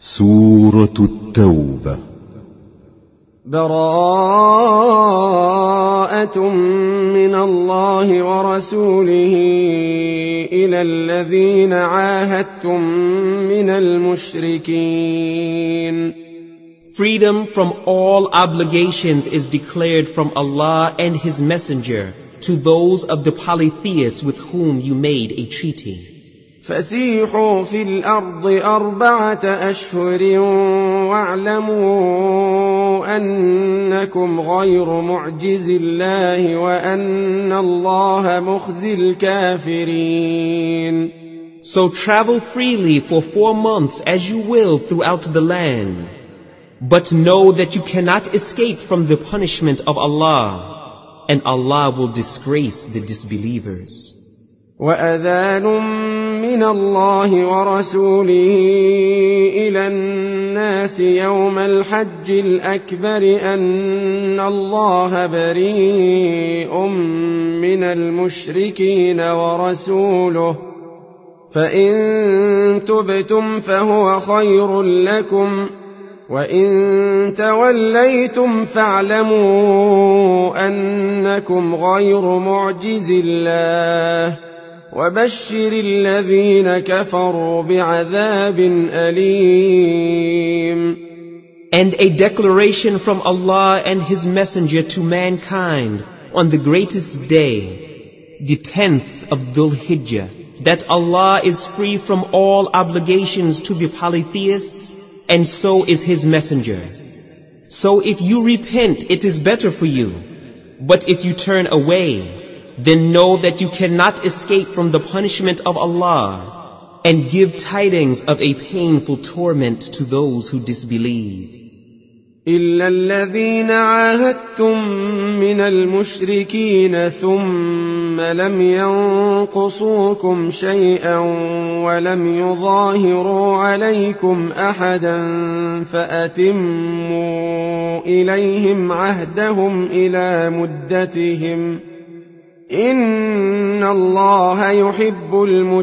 سورة التوبة. براءة من الله ورسوله إلى الذين عاهدتم من المشركين. Freedom from all obligations is declared from Allah and His Messenger to those of the polytheists with whom you made a treaty. فسيحوا في الأرض 4 أشهر واعلموا أنكم غير معجز الله وأن الله مخزي الكافرين. So travel freely for 4 months as you will throughout the land. But know that you cannot escape from the punishment of Allah, and Allah will disgrace the disbelievers. وأذان من الله ورسوله إلى الناس يوم الحج الأكبر أن الله بريء من المشركين ورسوله فإن تبتم فهو خير لكم وإن توليتم فاعلموا أنكم غير معجز الله وبشر الذين كفروا بعذاب أليم. And a declaration from Allah and His Messenger to mankind on the greatest day, the 10th of Dhul Hijjah, that Allah is free from all obligations to the polytheists, and so is His Messenger. So if you repent, it is better for you. But if you turn away, then know that you cannot escape from the punishment of Allah, and give tidings of a painful torment to those who disbelieve. إلا الذين عاهدتم من المشركين ثم لم ينقصوكم شيئا ولم يظاهروا عليكم أحدا فأتموا إليهم عهدهم إلى مدتهم إن الله يحب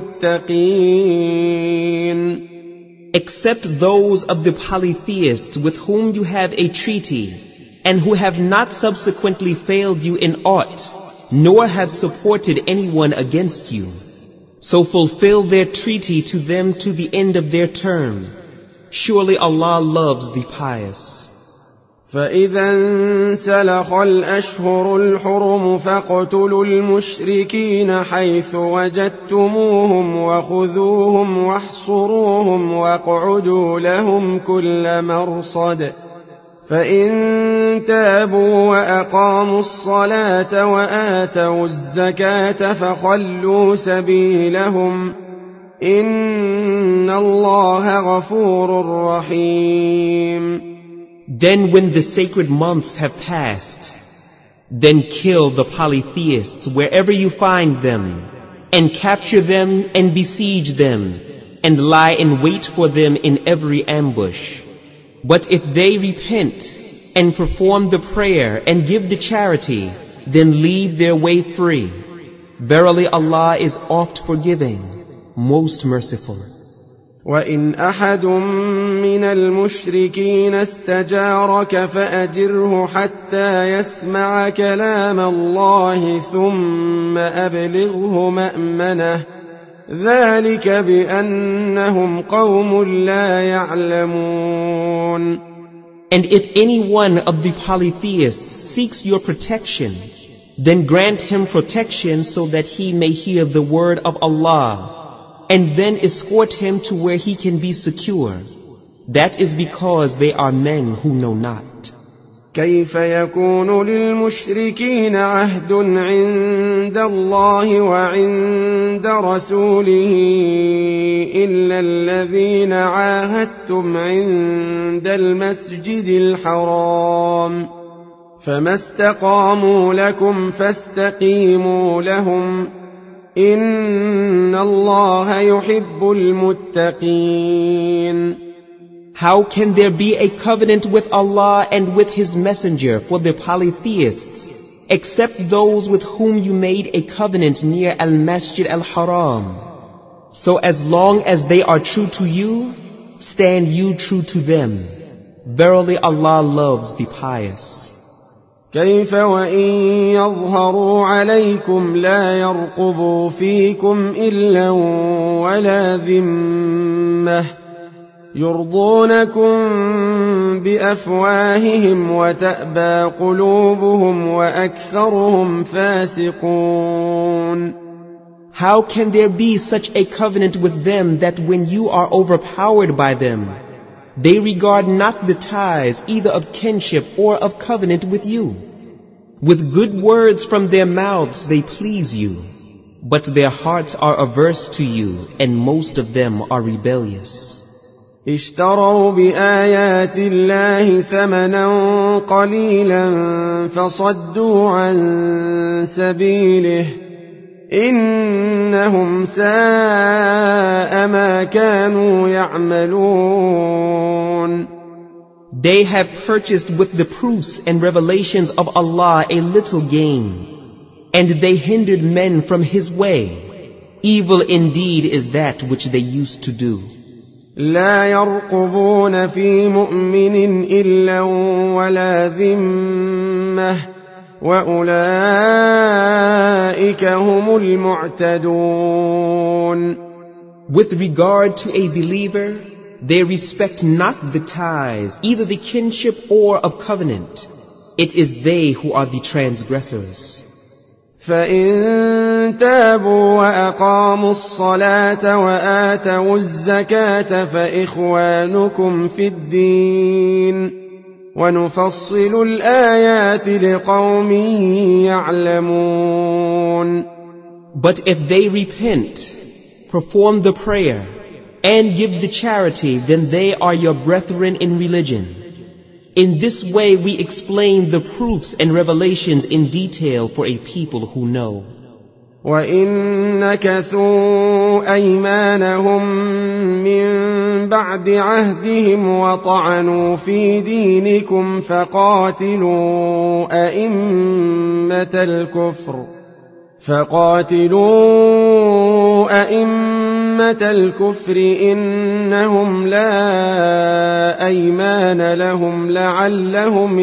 المتقين. Except those of the polytheists with whom you have a treaty, and who have not subsequently failed you in aught, nor have supported anyone against you. So fulfill their treaty to them to the end of their term. Surely Allah loves the pious. فإذا انسلخ الأشهر الحرم فاقتلوا المشركين حيث وجدتموهم وخذوهم واحصروهم واقعدوا لهم كل مرصد فإن تابوا وأقاموا الصلاة وآتوا الزكاة فخلوا سبيلهم إن الله غفور رحيم. Then when the sacred months have passed, then kill the polytheists wherever you find them, and capture them and besiege them, and lie in wait for them in every ambush. But if they repent and perform the prayer and give the charity, then leave their way free. Verily Allah is oft forgiving, most merciful. وإن أحد من المشركين استجارك فأجره حتى يسمع كلام الله ثم أبلغه مأمنه ذلك بأنهم قوم لا يعلمون. And if any one of the polytheists seeks your protection, then grant him protection so that he may hear the word of Allah, and then escort him to where he can be secure. That is because they are men who know not. كيف يكون للمشركين عهد عند الله وعند رسوله إلا الذين عاهدتم عند المسجد الحرام فما استقاموا لكم فاستقيموا لهم إن الله يحب المتقين. How can there be a covenant with Allah and with His Messenger for the polytheists, except those with whom you made a covenant near Al-Masjid Al-Haram? So as long as they are true to you, stand you true to them. Verily Allah loves the pious. كيف وإن يظهروا عليكم لا يرقبوا فيكم إلا ولا ذمة يرضونكم بأفواههم وتأبى قلوبهم وأكثرهم فاسقون. How can there be such a covenant with them that when you are overpowered by them, they regard not the ties either of kinship or of covenant with you? With good words from their mouths they please you, but their hearts are averse to you, and most of them are rebellious. اشتروا بآيات الله ثمنا قليلا فصدوا عن سبيله إنهم ساء ما كانوا يعملون. They have purchased with the proofs and revelations of Allah a little gain, and they hindered men from His way. Evil indeed is that which they used to do. لا يرقبون في مؤمن إلا ولا ذمة وأولئك هم المعتدون. With regard to a believer, they respect not the ties, either the kinship or of covenant. It is they who are the transgressors. فإن تابوا وأقاموا الصلاة وآتوا الزكاة فإخوانكم في الدين ونفصل الآيات لقوم يعلمون. But if they repent, perform the prayer, and give the charity, then they are your brethren in religion. In this way we explain the proofs and revelations in detail for a people who know. وَإِن نَكَثُوا أَيْمَانَهum مِّن بَعْدِ عَهْدِهِمْ وَطَعَنُوا فِي دِينِكُمْ فَقَاتِلُوا أَئِمَّةَ الْكُفْرِ إِنَّهُمْ لَا أَيْمَانَ لَهُمْ لَعَلَّهُمْ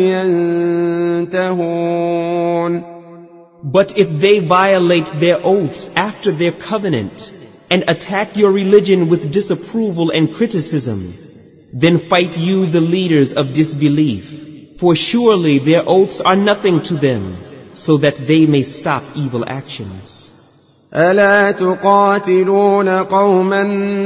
يَنْتَهُونَ. But if they violate their oaths after their covenant and attack your religion with disapproval and criticism, then fight you the leaders of disbelief, for surely their oaths are nothing to them, so that they may stop evil actions. ألا تقاتلون قوما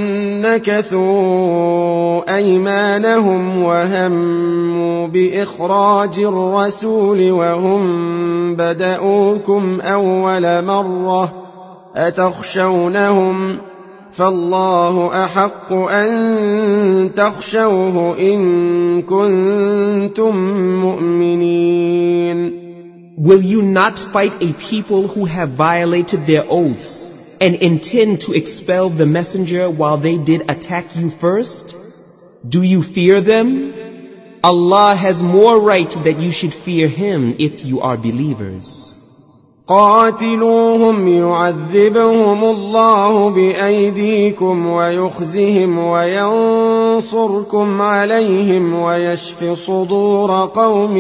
نكثوا أيمانهم وهموا بإخراج الرسول وهم بدؤوكم أول مرة أتخشونهم فالله أحق أن تخشوه إن كنتم مؤمنين. Will you not fight a people who have violated their oaths and intend to expel the messenger while they did attack you first? Do you fear them? Allah has more right that you should fear Him if you are believers. قاتلوهم يعذبهم الله بأيديكم ويخزهم وينصركم عليهم ويشف صدور قوم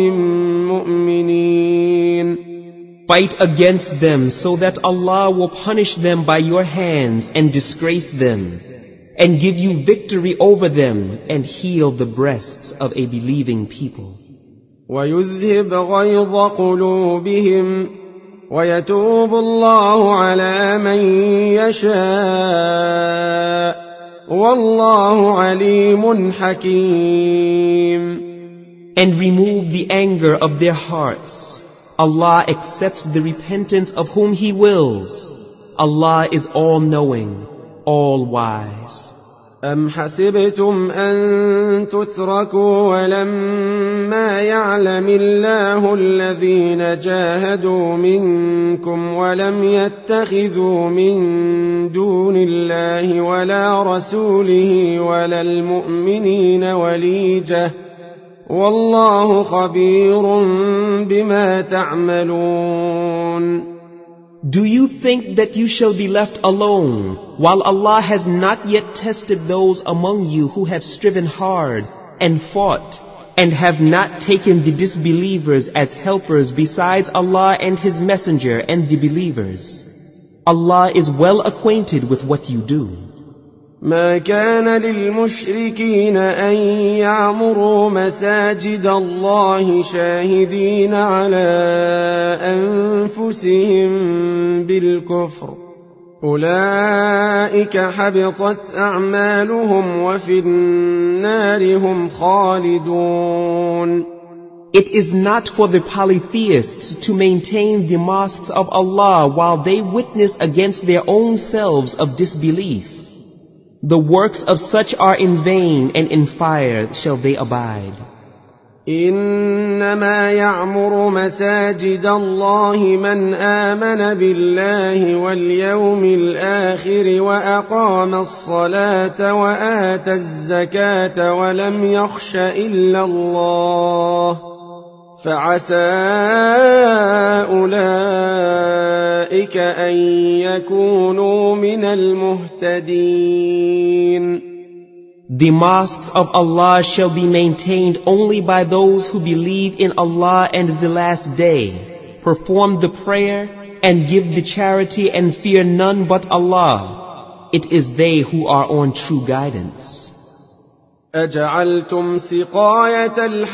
مؤمنين. Fight against them so that Allah will punish them by your hands and disgrace them, and give you victory over them and heal the breasts of a believing people. ويذهب غيظ قلوبهم ويتوب الله على من يشاء والله عليم حكيم. And remove the anger of their hearts. Allah accepts the repentance of whom He wills. Allah is all-knowing, all-wise. أم حسبتم أن تتركوا ولما يعلم الله الذين جاهدوا منكم ولم يتخذوا من دون الله ولا رسوله ولا المؤمنين وليجة والله خبير بما تعملون. Do you think that you shall be left alone, while Allah has not yet tested those among you who have striven hard and fought, and have not taken the disbelievers as helpers besides Allah and His Messenger and the believers? Allah is well acquainted with what you do. ما كان للمشركين أن يعمروا مساجد الله شاهدين على أنفسهم بالكفر أولئك حبطت أعمالهم وفي النار هم خالدون. It is not for the polytheists to maintain the mosques of Allah while they witness against their own selves of disbelief. The works of such are in vain, and in fire shall they abide. إنما يعمر مساجد الله من آمن بالله واليوم الآخر وأقام الصلاة وآتى الزكاة ولم يخش إلا الله فعسى أولئك أن يكونوا من المهتدين. The mosques of Allah shall be maintained only by those who believe in Allah and the last day, perform the prayer, and give the charity and fear none but Allah. It is they who are on true guidance. أجعلتم سقاية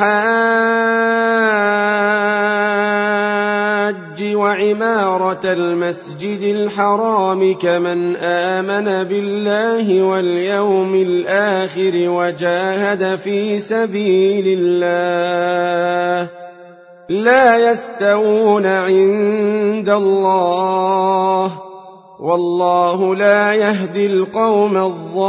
الحاج وعمارة المسجد الحرام كمن آمن بالله واليوم الآخر وجاهد في سبيل الله لا يستوون عند الله والله لا يهدي القوم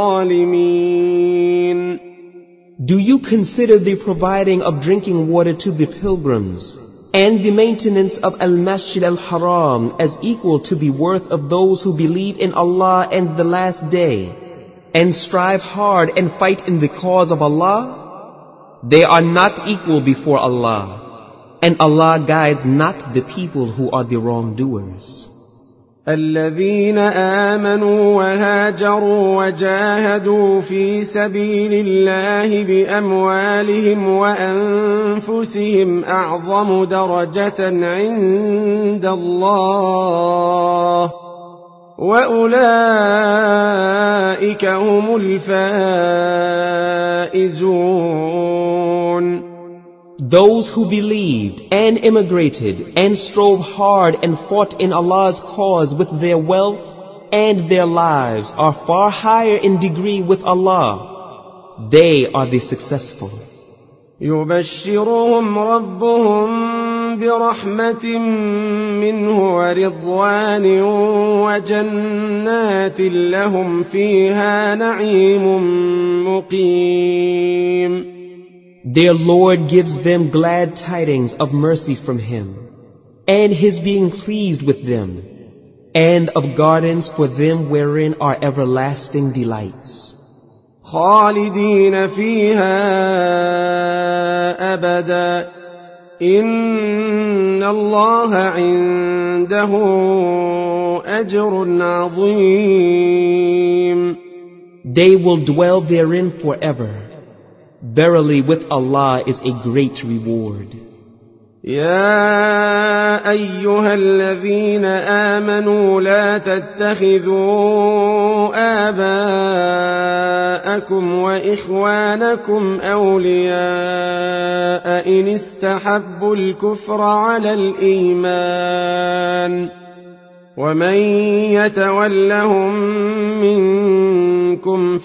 الظالمين. Do you consider the providing of drinking water to the pilgrims and the maintenance of Al-Masjid Al-Haram as equal to the worth of those who believe in Allah and the last day and strive hard and fight in the cause of Allah? They are not equal before Allah, and Allah guides not the people who are the wrongdoers. الذين آمنوا وهاجروا وجاهدوا في سبيل الله بأموالهم وأنفسهم أعظم درجة عند الله وأولئك هم الفائزون. Those who believed and immigrated and strove hard and fought in Allah's cause with their wealth and their lives are far higher in degree with Allah. They are the successful. يبشرهم ربهم برحمة منه ورضوان وجنات لهم فيها نعيم مقيم. Their Lord gives them glad tidings of mercy from Him, and His being pleased with them, and of gardens for them wherein are everlasting delights. خالدين فيها أبدا إن الله عنده أجر عظيم. They will dwell therein forever. Verily with Allah is a great reward. يا أيها الذين آمنوا لا تتخذوا آباءكم وإخوانكم أولياء إن استحبوا الكفر على الإيمان ومن يتولهم منكم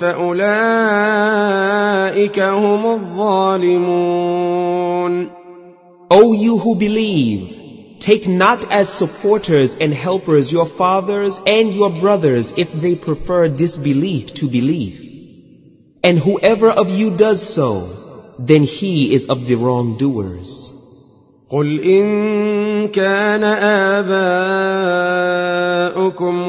فأولئك هم الظالمون. O you who believe, take not as supporters and helpers your fathers and your brothers if they prefer disbelief to belief. And whoever of you does so, then he is of the wrongdoers. قل إن كان آباؤكم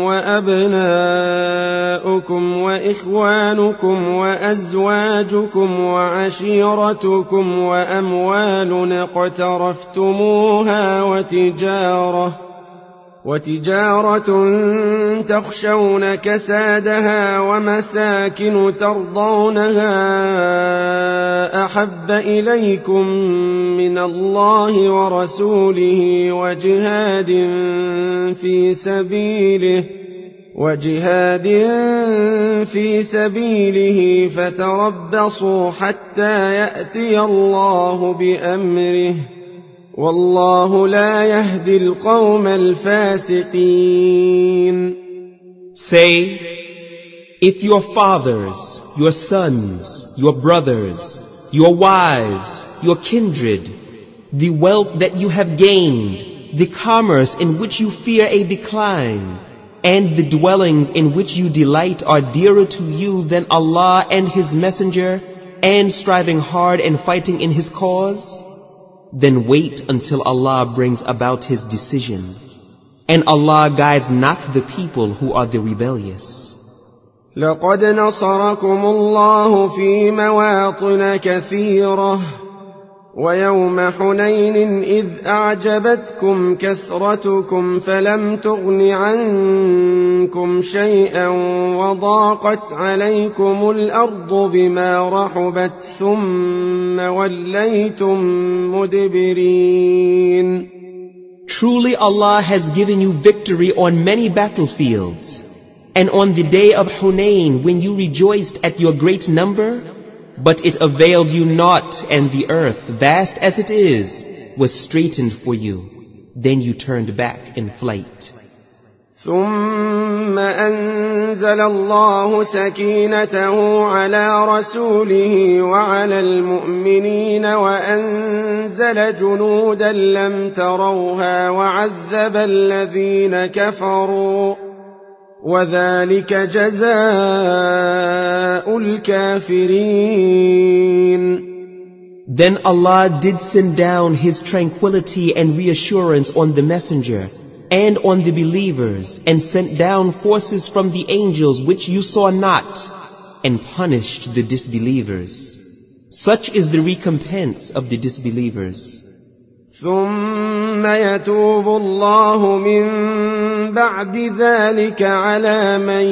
وأبناؤكم وإخوانكم وأزواجكم وعشيرتكم وأموال اقترفتموها وتجارة تخشون كسادها ومساكن ترضونها أحب إليكم من الله ورسوله وجهاد في سبيله فتربصوا حتى يأتي الله بأمره والله لا يهدي القوم الفاسقين. Say, if your fathers, your sons, your brothers, your wives, your kindred, the wealth that you have gained, the commerce in which you fear a decline, and the dwellings in which you delight are dearer to you than Allah and His Messenger, and striving hard and fighting in His cause, then wait until Allah brings about His decision. And Allah guides not the people who are the rebellious. لقد نصركم الله في مواطن كثيرة ويوم حنين إذ أعجبتكم كثرتكم فلم تغن عنكم شيئا وضاقت عليكم الأرض بما رحبت ثم وليتم مدبرين. Truly Allah has given you victory on many battlefields, and on the day of Hunain when you rejoiced at your great number, but it availed you not, and the earth, vast as it is, was straightened for you. Then you turned back in flight. ثم أنزل الله سكينته على رسوله وعلى المؤمنين وأنزل جنودا لم تروها وعذب الذين كفروا وذلك جزاء الكافرين. Then Allah did send down His tranquility and reassurance on the messenger and on the believers, and sent down forces from the angels which you saw not, and punished the disbelievers. Such is the recompense of the disbelievers. ثم يتوب الله من بعد ذلك على من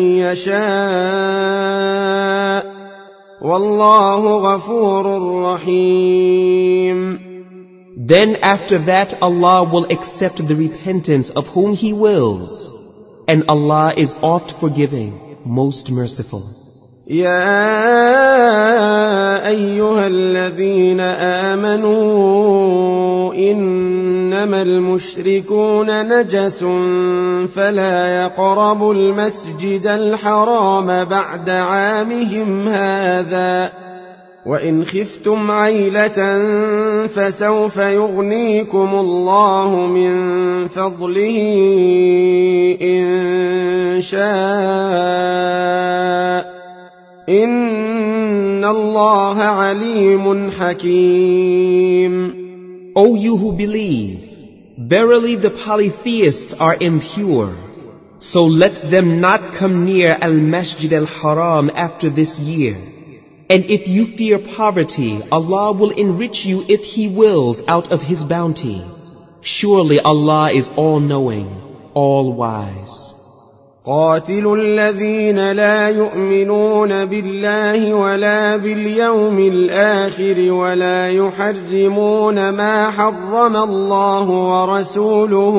يشاء والله غفور رحيم. Then after that Allah will accept the repentance of whom He wills, and Allah is oft forgiving, most merciful. يا أيها الذين آمنوا إنما المشركون نجس فلا يقربوا المسجد الحرام بعد عامهم هذا وإن خفتم عيلة فسوف يغنيكم الله من فضله إن شاء إن الله عليم حكيم. O you who believe, verily the polytheists are impure, so let them not come near al-Masjid al-Haram after this year. And if you fear poverty, Allah will enrich you if He wills out of His bounty. Surely Allah is all-knowing, all-wise. قاتلوا الذين لا يؤمنون بالله ولا باليوم الآخر ولا يحرمون ما حرم الله ورسوله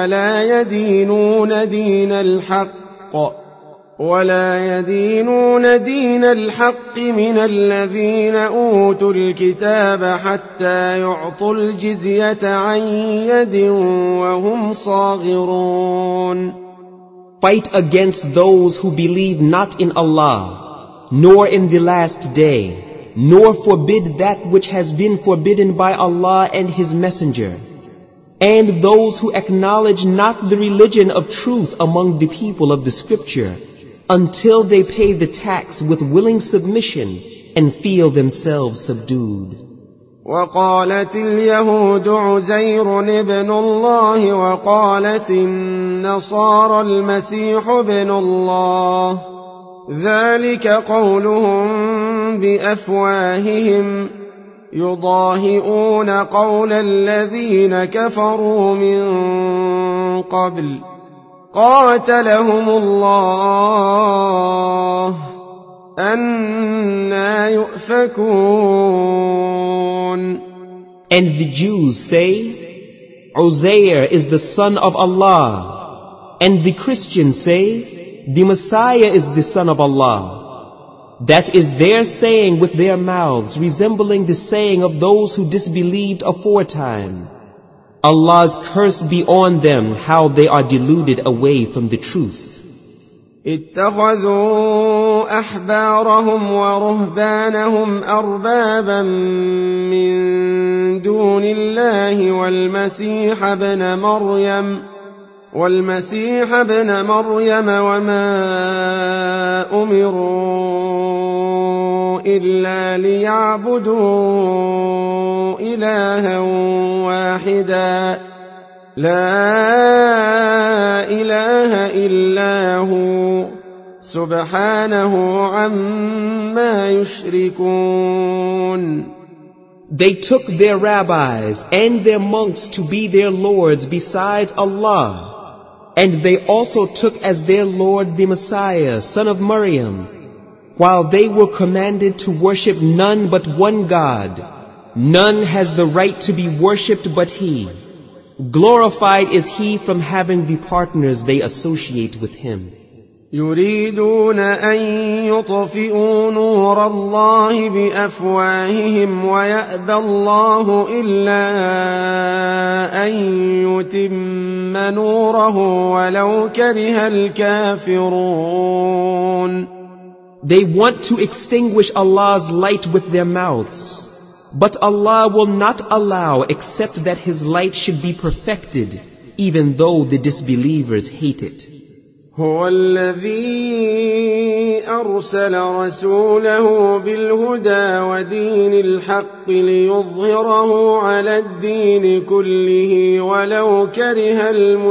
ولا يدينون دين الحق من الذين أوتوا الكتاب حتى يعطوا الجزية عن يد وهم صاغرون. Fight against those who believe not in Allah, nor in the last day, nor forbid that which has been forbidden by Allah and His Messenger, and those who acknowledge not the religion of truth among the people of the Scripture, until they pay the tax with willing submission and feel themselves subdued. وقالت اليهود عزير ابن الله وقالت النصارى المسيح ابن الله ذلك قولهم بأفواههم يضاهئون قول الذين كفروا من قبل قاتلهم الله أنى يؤفكون. And the Jews say, Uzair is the son of Allah. And the Christians say, the Messiah is the son of Allah. That is their saying with their mouths, resembling the saying of those who disbelieved aforetime. Allah's curse be on them, how they are deluded away from the truth. اتخذوا أحبارهم ورهبانهم أربابا من دون الله والمسيح ابن مريم وما أمروا إلا ليعبدوا إلها واحدا لا إله إلا هو سبحانه عما يشركون. They took their rabbis and their monks to be their lords besides Allah. And they also took as their Lord the Messiah, son of Maryam, while they were commanded to worship none but one God. None has the right to be worshipped but He. Glorified is He from having the partners they associate with Him. يريدون أن يطفئوا نور الله بأفواههم ويأبى الله إلا أن يتم نوره ولو كره الكافرون. They want to extinguish Allah's light with their mouths, but Allah will not allow except that His light should be perfected, even though the disbelievers hate it. هو الذي أرسل رسوله بالهدى ودين الحق ليظهره على الدين كله ولو كره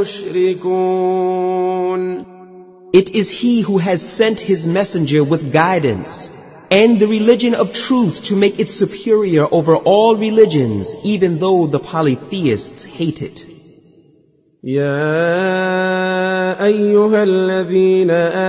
المشركون. It is He who has sent His messenger with guidance and the religion of truth to make it superior over all religions, even though the polytheists hate it. يا أيها الذين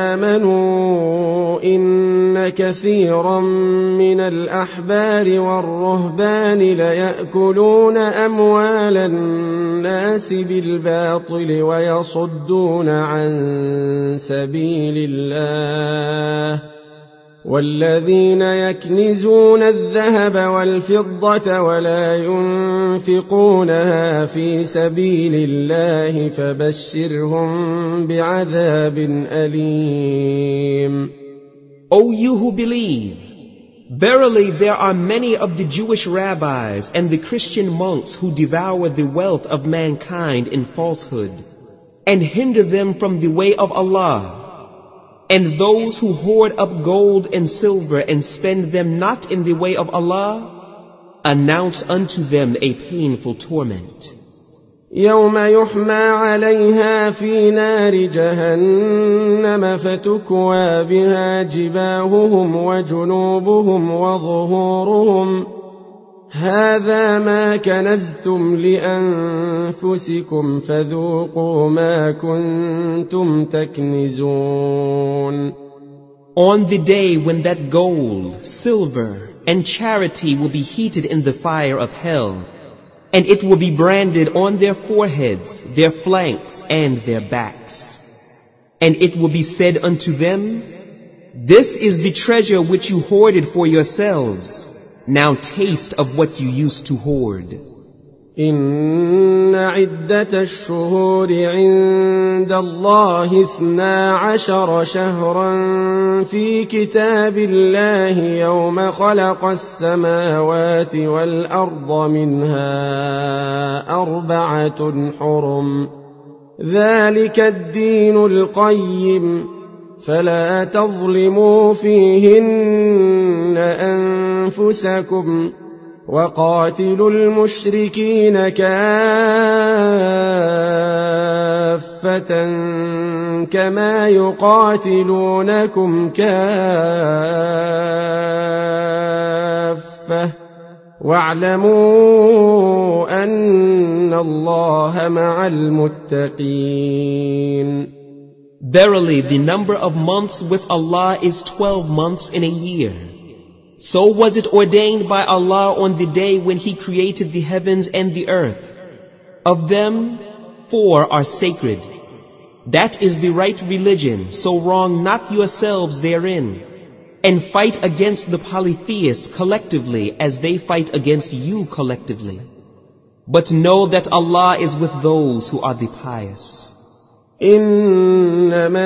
آمنوا إن كثيرا من الأحبار والرهبان ليأكلون أموال الناس بالباطل ويصدون عن سبيل الله والذين يكنزون الذهب والفضة ولا ينفقونها في سبيل الله فبشرهم بعذاب أليم. O you who believe, verily there are many of the Jewish rabbis and the Christian monks who devour the wealth of mankind in falsehood and hinder them from the way of Allah. And those who hoard up gold and silver and spend them not in the way of Allah, announce unto them a painful torment. يوم يحمى عليها في نار جهنم فتكوى بها جباههم وجنوبهم وظهورهم هذا ما كنزتم لأنفسكم فذوقوا ما كنتم تكنزون. On the day when that gold, silver, and charity will be heated in the fire of hell, and it will be branded on their foreheads, their flanks, and their backs. And it will be said unto them, this is the treasure which you hoarded for yourselves. Now taste of what you used to hoard. إن عدة الشهور عند الله 12 شهرا في كتاب الله يوم خلق السماوات والأرض منها 4 حرم ذلك الدين القيم فلا تظلموا فيهن أنفسكم وقاتلوا المشركين كافة كما يقاتلونكم كافة واعلموا أن الله مع المتقين. Verily, the number of months with Allah is 12 months in a year. So was it ordained by Allah on the day when He created the heavens and the earth. Of them, 4 are sacred. That is the right religion, so wrong not yourselves therein. And fight against the polytheists collectively as they fight against you collectively. But know that Allah is with those who are the pious. إنما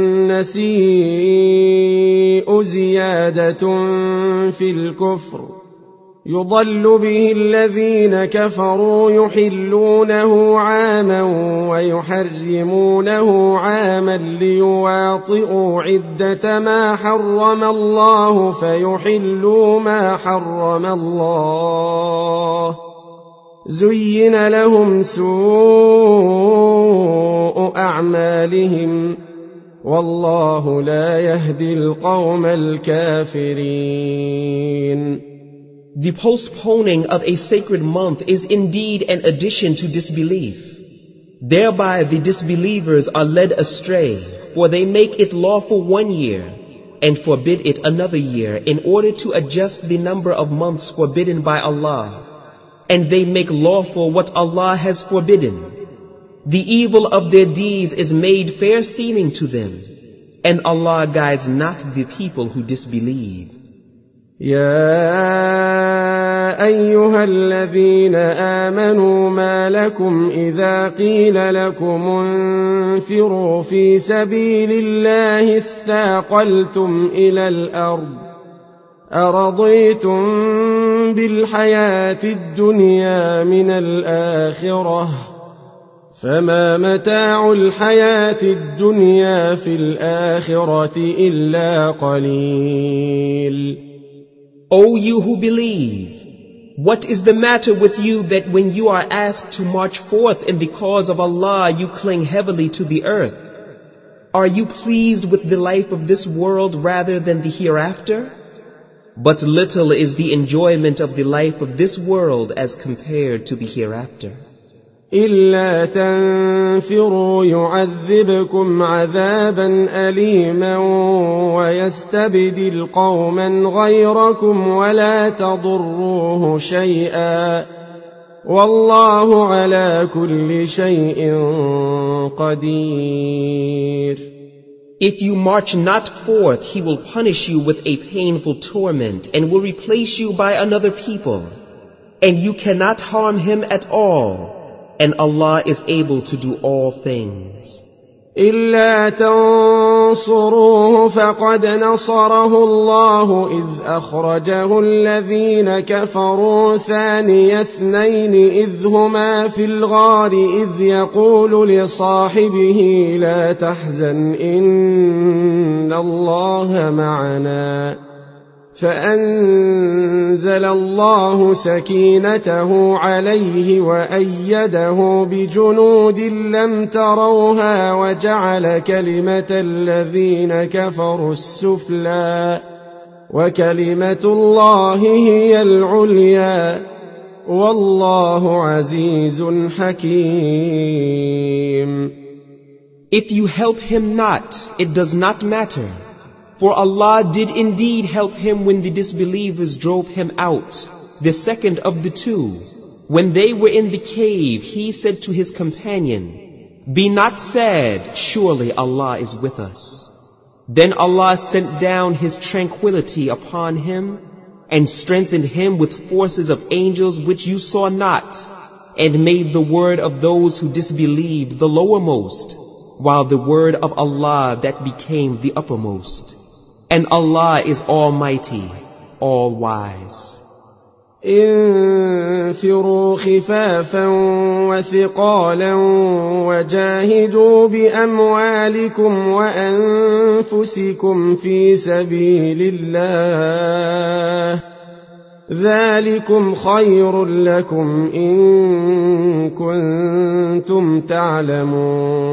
النسيء زيادة في الكفر يضل به الذين كفروا يحلونه عاما ويحرمونه عاما ليواطئوا عدة ما حرم الله فيحلوا ما حرم الله زين لهم سوء أعمالهم والله لا يهدي القوم الكافرين. The postponing of a sacred month is indeed an addition to disbelief. Thereby the disbelievers are led astray, for they make it lawful 1 year and forbid it another year in order to adjust the number of months forbidden by Allah. And they make lawful what Allah has forbidden. The evil of their deeds is made fair seeming to them, and Allah guides not the people who disbelieve. يا أيها الذين آمنوا ما لكم إذا قيل لكم انفروا في سبيل الله اثاقلتم إلى الأرض أرضيتم بالحياة الدنيا من الآخرة فما متاع الحياة الدنيا في الآخرة إلا قليل. O you who believe, what is the matter with you that when you are asked to march forth in the cause of Allah you cling heavily to the earth? Are you pleased with the life of this world rather than the hereafter? But little is the enjoyment of the life of this world as compared to the hereafter. إلا تنفروا يعذبكم عذابا أليما ويستبدل قوما غيركم ولا تضروه شيئا والله على كل شيء قدير. If you march not forth, He will punish you with a painful torment and will replace you by another people. And you cannot harm him at all. And Allah is able to do all things. إلا تنصروه فقد نصره الله إذ أخرجه الذين كفروا ثاني اثنين إذ هما في الغار إذ يقول لصاحبه لا تحزن إن الله معنا فأنزل الله سكينته عليه وأيده بجنود لم تروها وجعل كلمة الذين كفروا السفلى وكلمة الله هي العليا والله عزيز حكيم. If you help him not, it does not matter. For Allah did indeed help him when the disbelievers drove him out, the second of the two. When they were in the cave, he said to his companion, "Be not sad, surely Allah is with us." Then Allah sent down His tranquility upon him and strengthened him with forces of angels which you saw not, and made the word of those who disbelieved the lowermost, while the word of Allah that became the uppermost. And Allah is Almighty, All-Wise. انفروا خفافا وثقالا وجاهدوا بأموالكم وأنفسكم في سبيل الله ذلكم خير لكم إن كنتم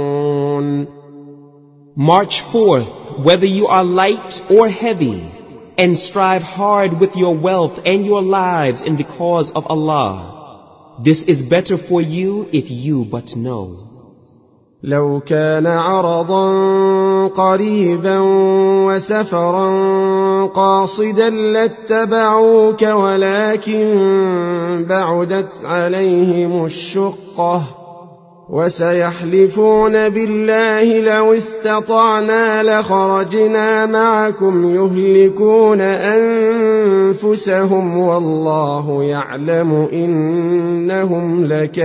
تعلمون. March forth, whether you are light or heavy, and strive hard with your wealth and your lives in the cause of Allah. This is better for you if you but know. لو كان عرضا قريبا وسفرا قاصدا لاتبعوك ولكن بعدت عليهم الشقة وسيحلفون بالله لو استطعنا لخرجنا معكم يهلكون أنفسهم والله يعلم إنهم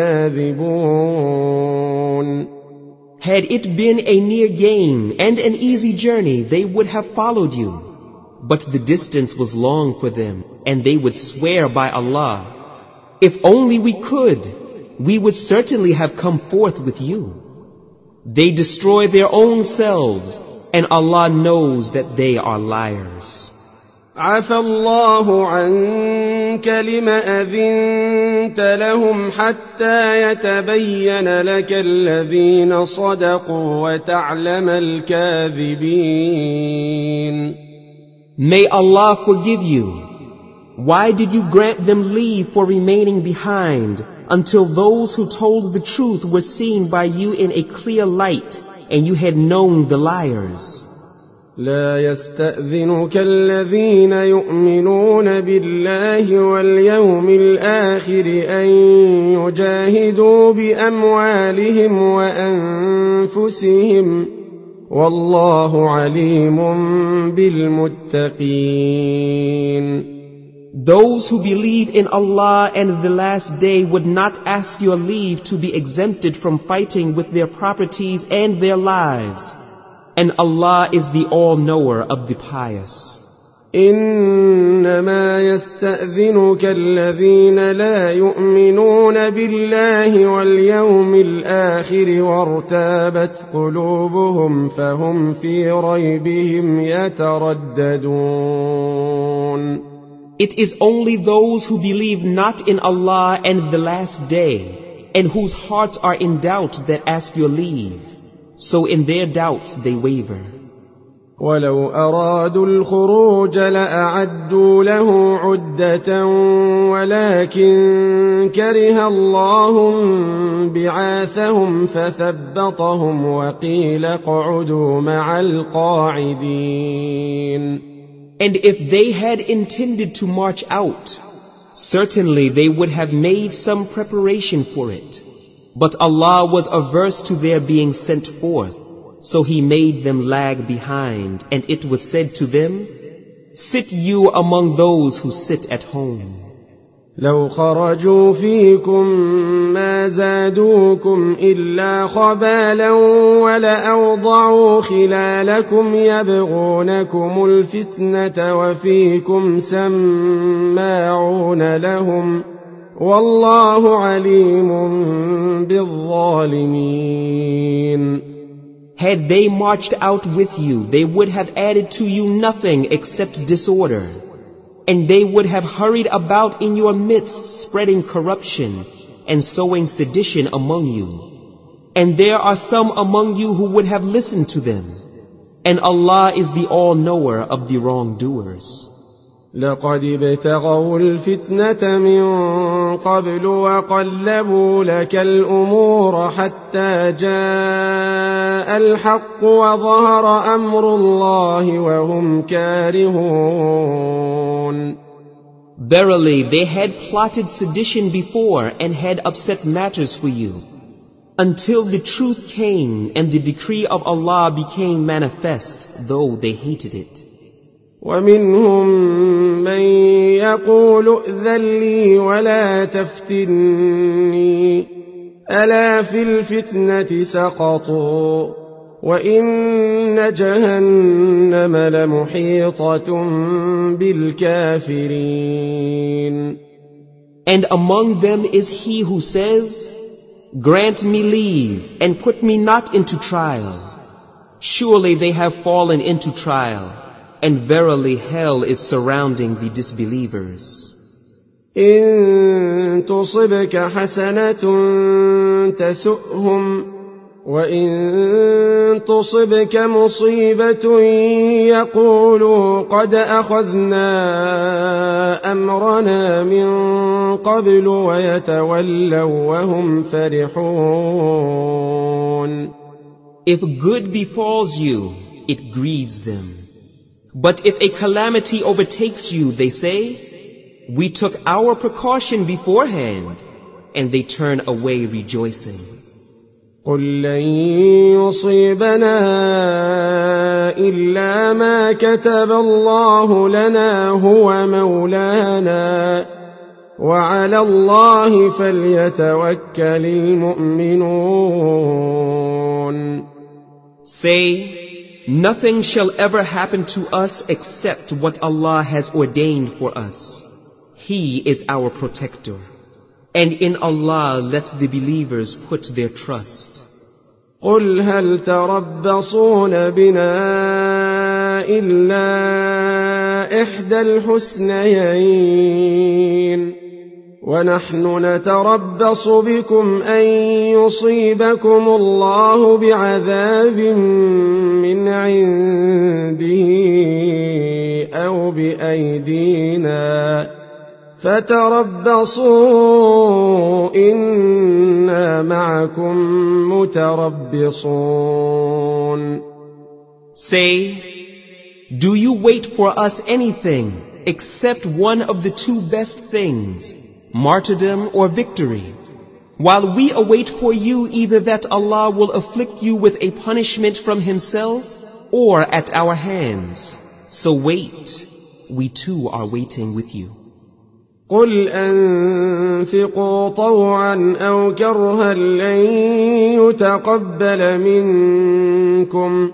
لكاذبون. Had it been a near gain and an easy journey, they would have followed you. But the distance was long for them, and they would swear by Allah, if only we could, we would certainly have come forth with you. They destroy their own selves, and Allah knows that they are liars. عفى الله عنك لم أذنت لهم حتى يتبين لك الذين صدقوا وتعلم الكاذبين. May Allah forgive you. Why did you grant them leave for remaining behind until those who told the truth were seen by you in a clear light and you had known the liars? لا يستأذنك الذين يؤمنون بالله واليوم الآخر أن يجاهدوا بأموالهم وأنفسهم والله عليم بالمتقين. Those who believe in Allah and the last day would not ask your leave to be exempted from fighting with their properties and their lives. And Allah is the all-knower of the pious. إنما يستأذنك الذين لا يؤمنون بالله واليوم الآخر وارتابت قلوبهم فهم في ريبهم يترددون. It is only those who believe not in Allah and the last day, and whose hearts are in doubt that ask your leave. So in their doubts they waver. ولو أرادوا الخروج لأعدوا له عدة ولكن كره الله بعاثهم فثبطهم وقيل اقعدوا مع القاعدين. And if they had intended to march out, certainly they would have made some preparation for it. But Allah was averse to their being sent forth, so He made them lag behind, and it was said to them, sit you among those who sit at home. لو خرجوا فيكم ما زادوكم إلا خبالا ولأوضعوا خلالكم يبغونكم الفتنة وفيكم سماعون لهم والله عليم بالظالمين. Had they marched out with you, they would have added to you nothing except disorder. And they would have hurried about in your midst, spreading corruption and sowing sedition among you. And there are some among you who would have listened to them. And Allah is the all-knower of the wrongdoers. لقد ابتغوا الفتنة من قبل وقلبوا لك الأمور حتى جاء الحق وظهر أمر الله وهم كارهون. Verily, they had plotted sedition before and had upset matters for you, until the truth came and the decree of Allah became manifest, though they hated it. ومنهم من يقول ائذن لي ولا تفتني ألا في الفتنة سقطوا وإن جهنم لمحيطة بالكافرين. And among them is he who says, grant me leave and put me not into trial. Surely they have fallen into trial. And verily hell is surrounding the disbelievers. إن تصبك حسنة تسؤهم وإن تصبك مصيبة يقولوا قد أخذنا أمرنا من قبل ويتولوا وهم فرحون. If good befalls you, it grieves them. But if a calamity overtakes you, they say, we took our precaution beforehand, and they turn away rejoicing. قل لن يصيبنا إلا ما كتب الله لنا هو مولانا وعلى الله فليتوكل المؤمنون. Say, nothing shall ever happen to us except what Allah has ordained for us. He is our protector. And in Allah let the believers put their trust. قل هل تربصون بنا إلا إحدى الحسنيين ونحن نتربص بكم أن يصيبكم الله بعذاب من عنده أو بأيدينا فتربصوا إنا معكم متربصون. Say, do you wait for us anything except one of the two best things, martyrdom or victory, while we await for you either that Allah will afflict you with a punishment from Himself or at our hands. So wait, we too are waiting with you. قل أنفقوا طوعا أو كرها لن يتقبل منكم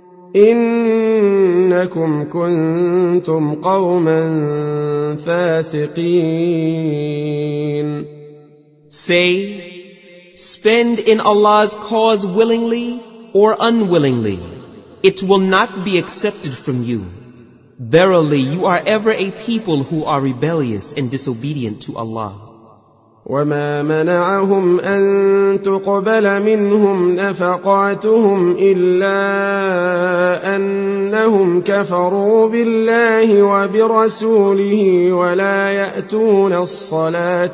إنكم كنتم قوما فاسقين. Say, spend in Allah's cause willingly or unwillingly. It will not be accepted from you. Verily, you are ever a people who are rebellious and disobedient to Allah. وما منعهم أن تقبل منهم نفقاتهم إلا أنهم كفروا بالله وبرسوله ولا يأتون الصلاة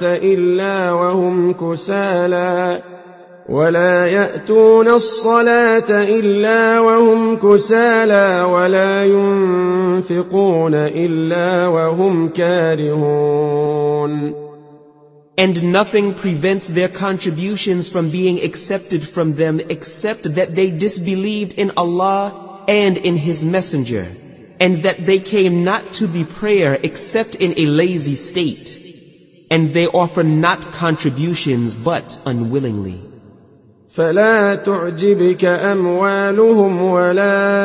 إلا وهم كسالى ولا ينفقون إلا وهم كارهون. And nothing prevents their contributions from being accepted from them except that they disbelieved in Allah and in His Messenger, and that they came not to the prayer except in a lazy state, and they offer not contributions but unwillingly. فلا تعجبك أموالهم ولا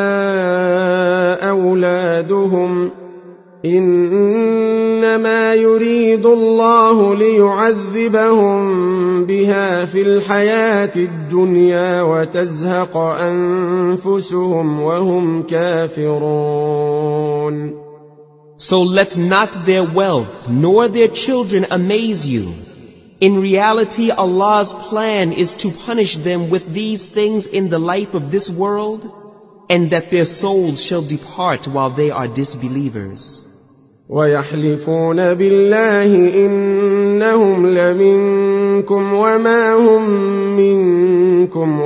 أولادهم إنما يريد الله ليعذبهم بها في الحياة الدنيا وتزهق أنفسهم وهم كافرون. So let not their wealth nor their children amaze you. In reality, Allah's plan is to punish them with these things in the life of this world, and that their souls shall depart while they are disbelievers. ويحلفون بالله إنهم لمنكم وما هم منكم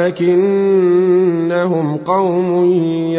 ولكنهم قوم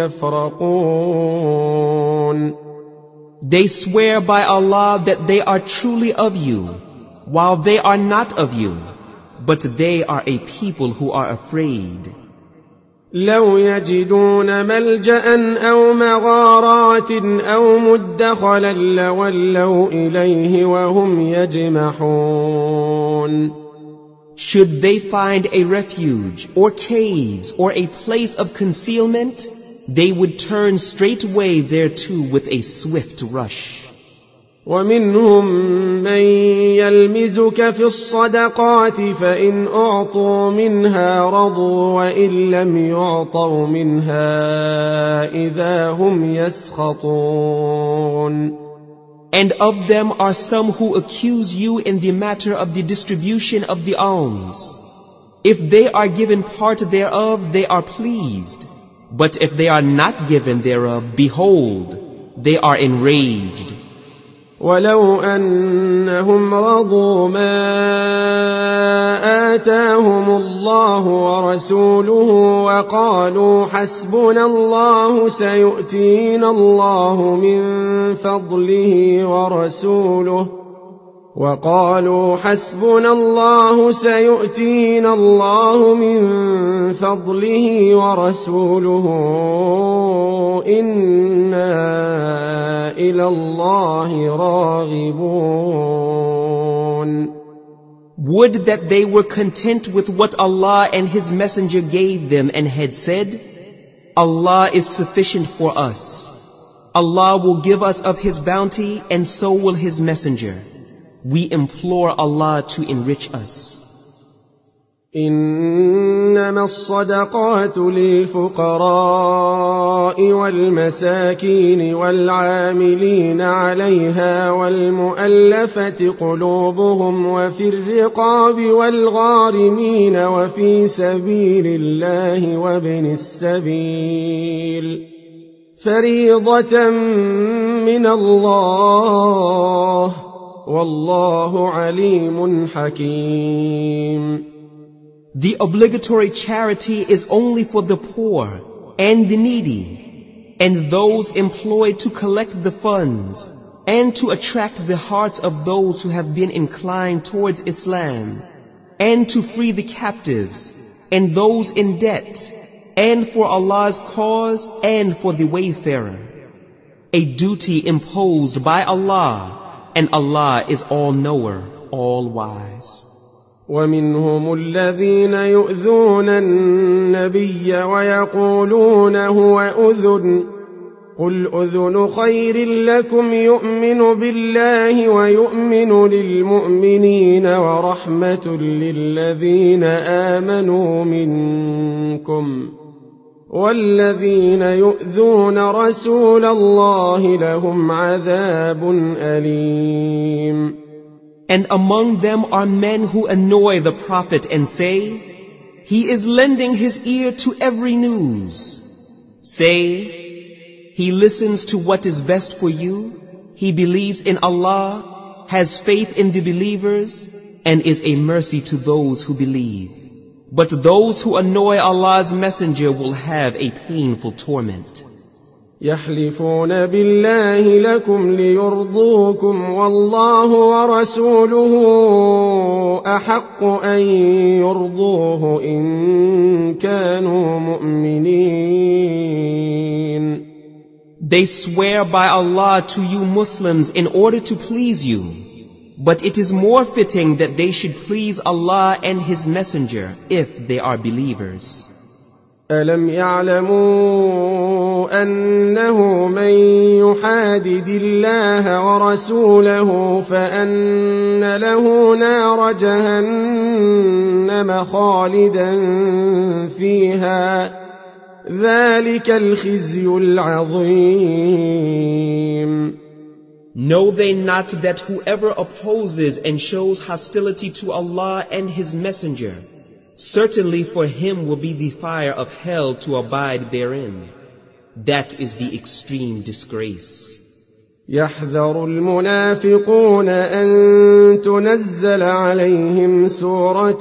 يفرقون. They swear by Allah that they are truly of you, while they are not of you, but they are a people who are afraid. لو يجدون ملجأ أو مغارات أو مدخلا لولوا إليه وهم يجمحون. Should they find a refuge or caves or a place of concealment, they would turn straightway thereto with a swift rush. ومنهم من يلمزك في الصدقات فإن أعطوا منها رضوا وإن لم يعطوا منها إذا هم يسخطون. And of them are some who accuse you in the matter of the distribution of the alms. If they are given part thereof, they are pleased. But if they are not given thereof, behold, they are enraged. ولو أنهم رضوا ما آتاهم الله ورسوله وقالوا حسبنا الله سيؤتينا الله من فضله ورسوله إنا إلى الله راغبون. Would that they were content with what Allah and His Messenger gave them and had said, Allah is sufficient for us. Allah will give us of His bounty, and so will His Messenger. We implore Allah to enrich us. إنما الصدقات للفقراء والمساكين والعاملين عليها والمؤلفة قلوبهم وفي الرقاب والغارمين وفي سبيل الله وابن السبيل فريضة من الله والله عليم حكيم. The obligatory charity is only for the poor and the needy and those employed to collect the funds and to attract the hearts of those who have been inclined towards Islam and to free the captives and those in debt and for Allah's cause and for the wayfarer. A duty imposed by Allah, and Allah is all-knower, all-wise. ومنهم الذين يؤذون النبي ويقولون هو أذن قل أذن خير لكم يؤمن بالله ويؤمن للمؤمنين ورحمة للذين آمنوا منكم والذين يؤذون رسول الله لهم عذاب أليم. And among them are men who annoy the Prophet and say, he is lending his ear to every news. Say, he listens to what is best for you, he believes in Allah, has faith in the believers, and is a mercy to those who believe. But those who annoy Allah's Messenger will have a painful torment. يحلفون بالله لكم ليرضوكم والله ورسوله أحق أن يرضوه إن كانوا مؤمنين. They swear by Allah to you Muslims in order to please you, but it is more fitting that they should please Allah and His Messenger if they are believers. ألم يعلموا أنه من يحادد الله ورسوله فأن له نار جهنم خالدا فيها ذلك الخزي العظيم. Know they not that whoever opposes and shows hostility to Allah and His Messenger, certainly for him will be the fire of hell to abide therein. That is the extreme disgrace. يحذر المنافقون أن تنزل عليهم سورة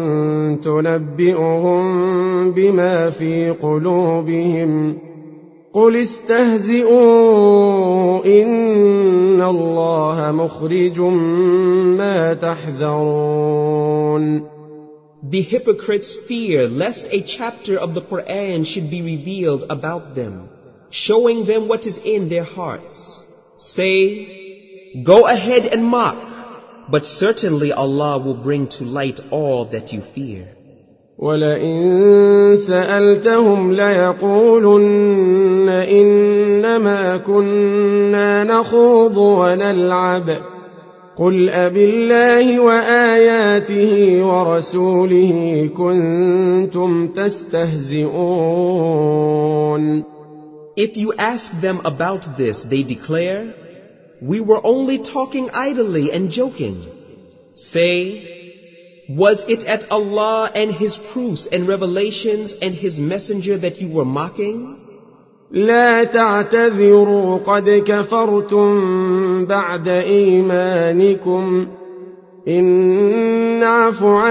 تنبئهم بما في قلوبهم قل استهزئوا إن الله مخرج ما تحذرون. The hypocrites fear lest a chapter of the Quran should be revealed about them, showing them what is in their hearts. Say, go ahead and mock, but certainly Allah will bring to light all that you fear. وَلَئِن سَأَلْتَهُمْ لَيَقُولُنَّ إِنَّمَا كُنَّا نَخُوضُ وَنَلْعَبُ قُلْ أَبِاللَّهِ وَآيَاتِهِ وَرَسُولِهِ كُنْتُمْ تَسْتَهْزِئُونَ. If you ask them about this, they declare, we were only talking idly and joking. Say, Was it at Allah and His proofs and revelations and His messenger that you were mocking? لا تعتذروا قد كفرتم بعد إيمانكم إن نعف عن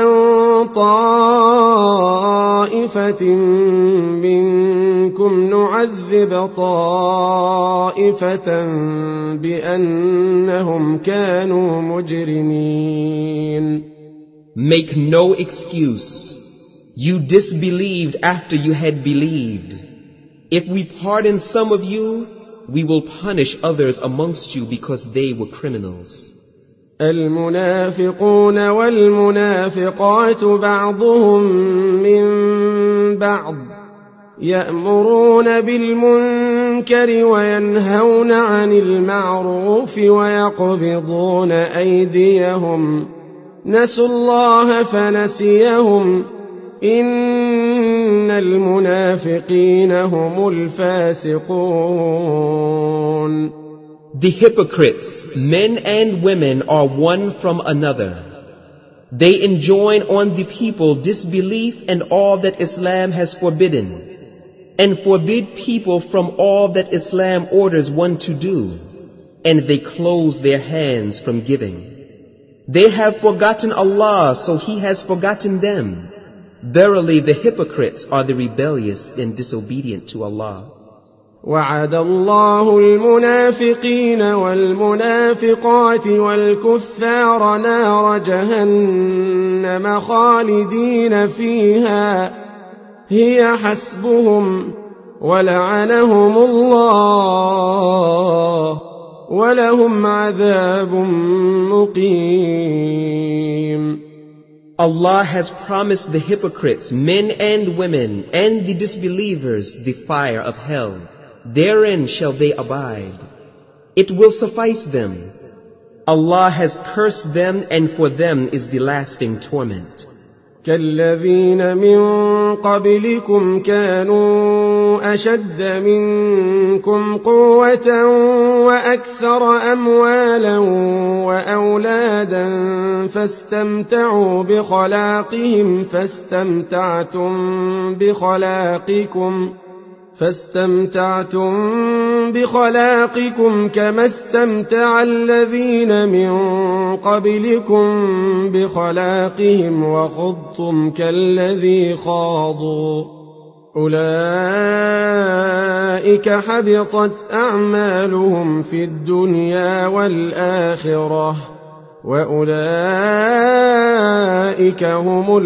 طائفة منكم نعذب طائفة بأنهم كانوا مجرمين. Make no excuse. You disbelieved after you had believed. If we pardon some of you, we will punish others amongst you because they were criminals. المنافقون والمنافقات بعضهم من بعض يأمرون بالمنكر وينهون عن المعروف ويقبضون أيديهم نسوا الله فنسيهم إن المنافقين هم الفاسقون. The hypocrites, men and women, are one from another. They enjoin on the people disbelief and all that Islam has forbidden, and forbid people from all that Islam orders one to do, and they close their hands from giving. They have forgotten Allah, so He has forgotten them. Verily the hypocrites are the rebellious and disobedient to Allah. وعد الله المنافقين والمنافقات والكفار نار جهنم خالدين فيها هي حسبهم ولعنهم الله ولهم عذاب مقيم. Allah has promised the hypocrites, men and women, and the disbelievers the fire of hell. Therein shall they abide. It will suffice them. Allah has cursed them, and for them is the lasting torment. كالذين من قبلكم كانوا أشد منكم قوة وأكثر أموالا وأولادا فاستمتعوا بخلاقكم كما استمتع الذين من قبلكم بخلاقهم وخضتم كالذي خاضوا أولئك حبطت أعمالهم في الدنيا والآخرة وأولئك هم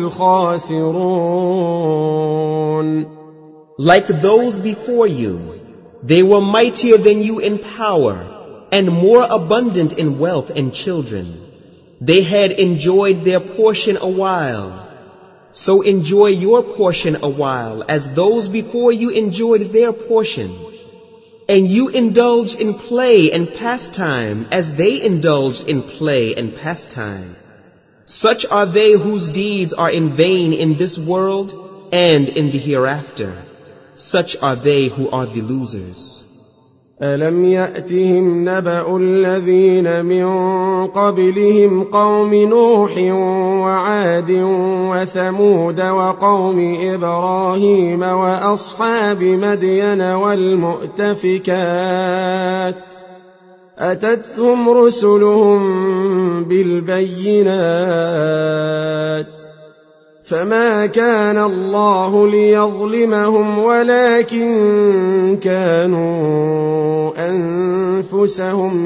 الخاسرون. Like those before you, they were mightier than you in power and more abundant in wealth and children. They had enjoyed their portion a while. So enjoy your portion a while as those before you enjoyed their portion. And you indulge in play and pastime as they indulged in play and pastime. Such are they whose deeds are in vain in this world and in the hereafter. Such are they who are the losers. ألم يأتهم نبأ الذين من قبلهم قوم نوح وعاد وثمود وقوم إبراهيم وأصحاب مدين والمؤتفكات أتتهم رسلهم بالبينات فما كان الله ليظلمهم ولكن كانوا أنفسهم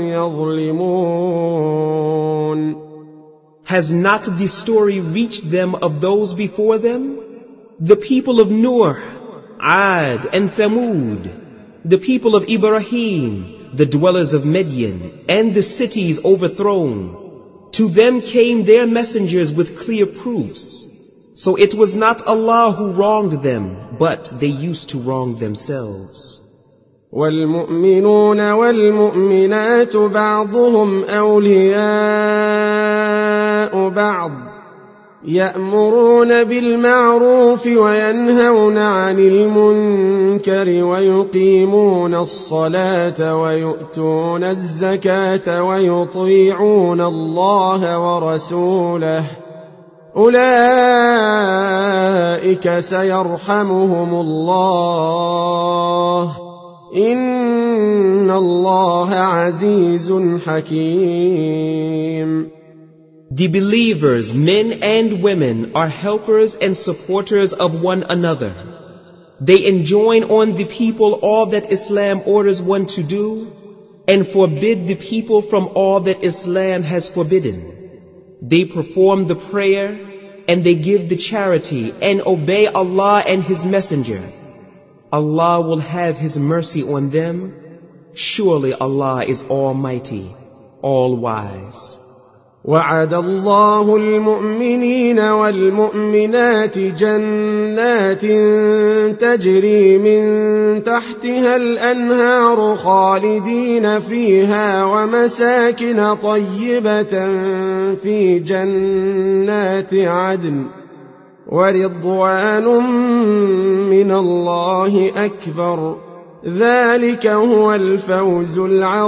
يظلمون. Has not the story reached them of those before them? The people of Nuh, Ad and Thamud, the people of Ibrahim, the dwellers of Midian, and the cities overthrown. To them came their messengers with clear proofs. So it was not Allah who wronged them, but they used to wrong themselves. والمؤمنون والمؤمنات بعضهم أولياء بعض يأمرون بالمعروف وينهون عن المنكر ويقيمون الصلاة ويؤتون الزكاة ويطيعون الله ورسوله أولئك سيرحمهم الله إن الله عزيز حكيم. The believers, men and women, are helpers and supporters of one another. They enjoin on the people all that Islam orders one to do, and forbid the people from all that Islam has forbidden. They perform the prayer, and they give the charity, and obey Allah and His Messenger. Allah will have His mercy on them. Surely Allah is Almighty, All-Wise. وعد الله المؤمنين والمؤمنات جنات تجري من تحتها الأنهار خالدين فيها ومساكن طيبة في جنات عدن ورضوان من الله أكبر ذلك هو الفوز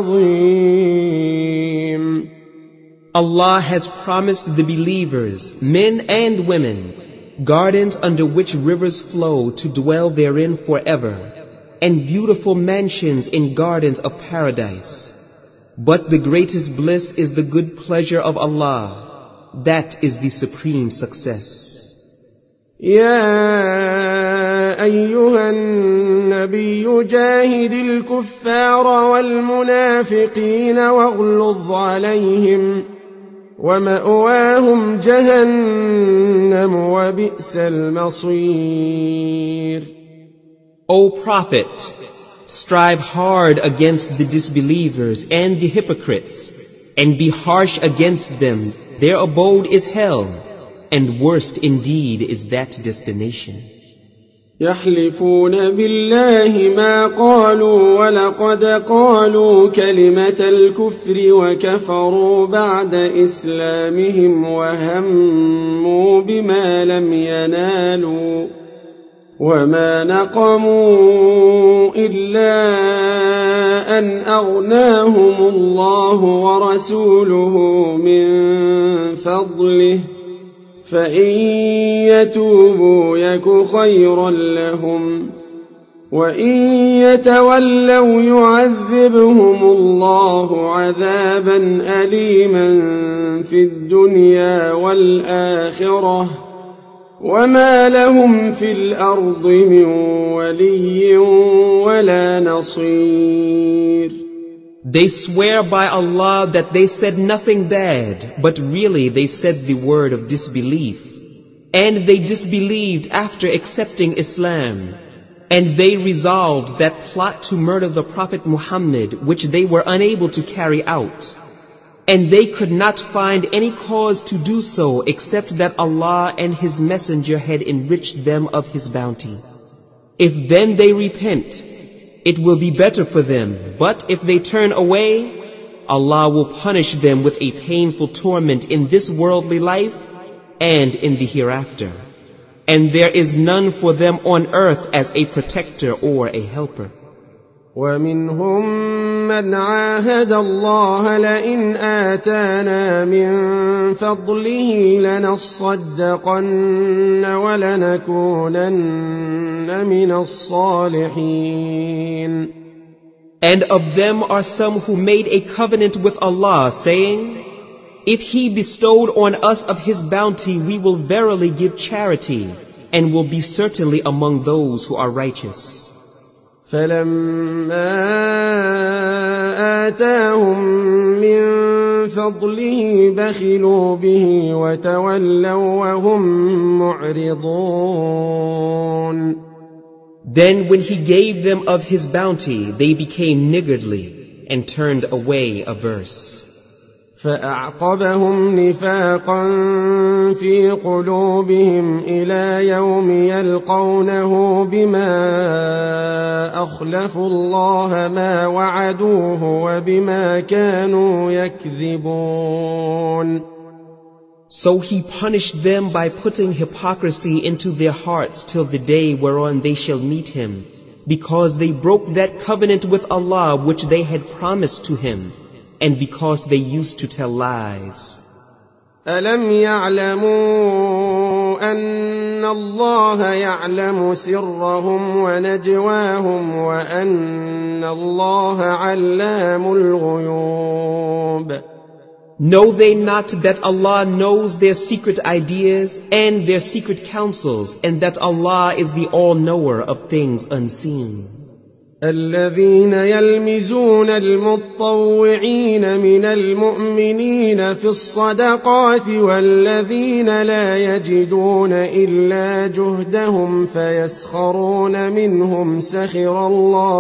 العظيم. Allah has promised the believers, men and women, gardens under which rivers flow to dwell therein forever, and beautiful mansions in gardens of paradise. But the greatest bliss is the good pleasure of Allah. That is the supreme success. يا أيها النبي جاهد الكفار والمنافقين واغلظ عليهم ومأواهم جهنم وبئس المصير. O Prophet, strive hard against the disbelievers and the hypocrites, and be harsh against them. Their abode is hell, and worst indeed is that destination. يحلفون بالله ما قالوا ولقد قالوا كلمة الكفر وكفروا بعد إسلامهم وهموا بما لم ينالوا وما نقموا إلا أن أغناهم الله ورسوله من فضله فإن يتوبوا يك خيرا لهم وإن يتولوا يعذبهم الله عذابا أليما في الدنيا والآخرة وما لهم في الأرض من ولي ولا نصير. They swear by Allah that they said nothing bad, but really they said the word of disbelief. And they disbelieved after accepting Islam. And they resolved that plot to murder the Prophet Muhammad, which they were unable to carry out. And they could not find any cause to do so except that Allah and His Messenger had enriched them of His bounty. If then they repent, it will be better for them, but if they turn away, Allah will punish them with a painful torment in this worldly life and in the hereafter. And there is none for them on earth as a protector or a helper. ومنهم من عاهد الله لئن آتانا من فضله لنصدقن ولنكونن من الصالحين. And of them are some who made a covenant with Allah, saying, if He bestowed on us of His bounty, we will verily give charity, and will be certainly among those who are righteous. فلما آتاهم من فضله بخلوا به وتولوا وهم معرضون. Then when He gave them of His bounty, they became niggardly and turned away averse. فأعقبهم نفاقا في قلوبهم إلى يوم يلقونه بما أخلفوا الله ما وعدوه وبما كانوا يكذبون. So He punished them by putting hypocrisy into their hearts till the day whereon they shall meet Him, because they broke that covenant with Allah which they had promised to Him, and because they used to tell lies. ألم يعلموا أن الله يعلم سرهم ونجواهم وأن الله علام الغيوب. Know they not that Allah knows their secret ideas and their secret counsels, and that Allah is the all-knower of things unseen? الذين يلمزون المطوعين من المؤمنين في الصدقات والذين لا يجدون إلا جهدهم فيسخرون منهم سخر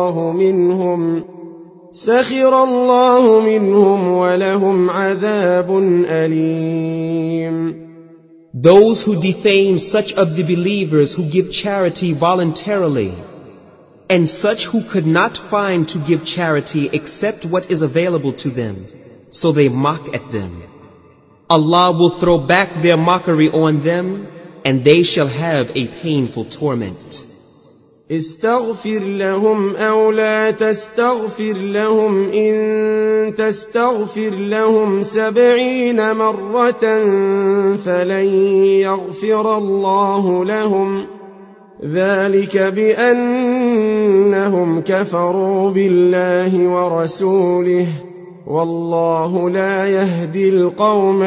الله منهم ولهم عذاب أليم. Those who defame such of the believers who give charity voluntarily, and such who could not find to give charity except what is available to them, so they mock at them. Allah will throw back their mockery on them, and they shall have a painful torment. استغفر لهم أو لا تستغفر لهم إن تستغفر لهم 70 مرة فلن يغفر الله لهم ذلك بأنهم كفروا بالله ورسوله والله لا يهدي القوم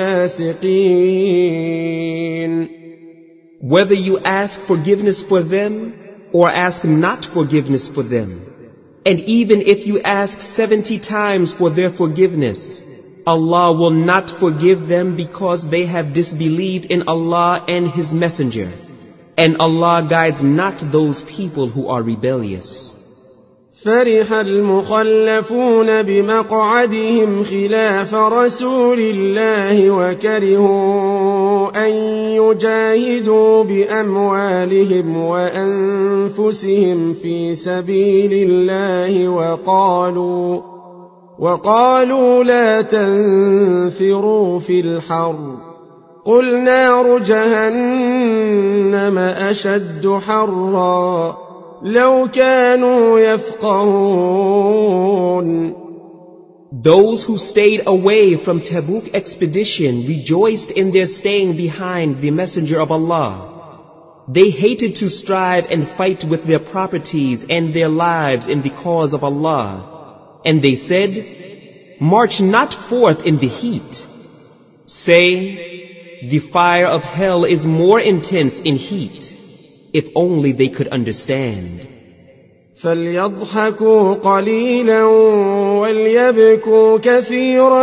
الفاسقين. Whether you ask forgiveness for them or ask not forgiveness for them, and even if you ask 70 times for their forgiveness, Allah will not forgive them because they have disbelieved in Allah and His Messenger. And Allah guides not those people who are rebellious. فرح المخلفون بمقعدهم خلاف رسول الله وكرهوا أن يجاهدوا بأموالهم وأنفسهم في سبيل الله وقالوا لا تنفروا في الحر قل نار جهنم أشد حرا لو كانوا يفقهون. Those who stayed away from Tabuk expedition rejoiced in their staying behind the Messenger of Allah. They hated to strive and fight with their properties and their lives in the cause of Allah. And they said, march not forth in the heat. Say, the fire of hell is more intense in heat, if only they could understand. فليضحكوا قليلا وليبكوا كثيرا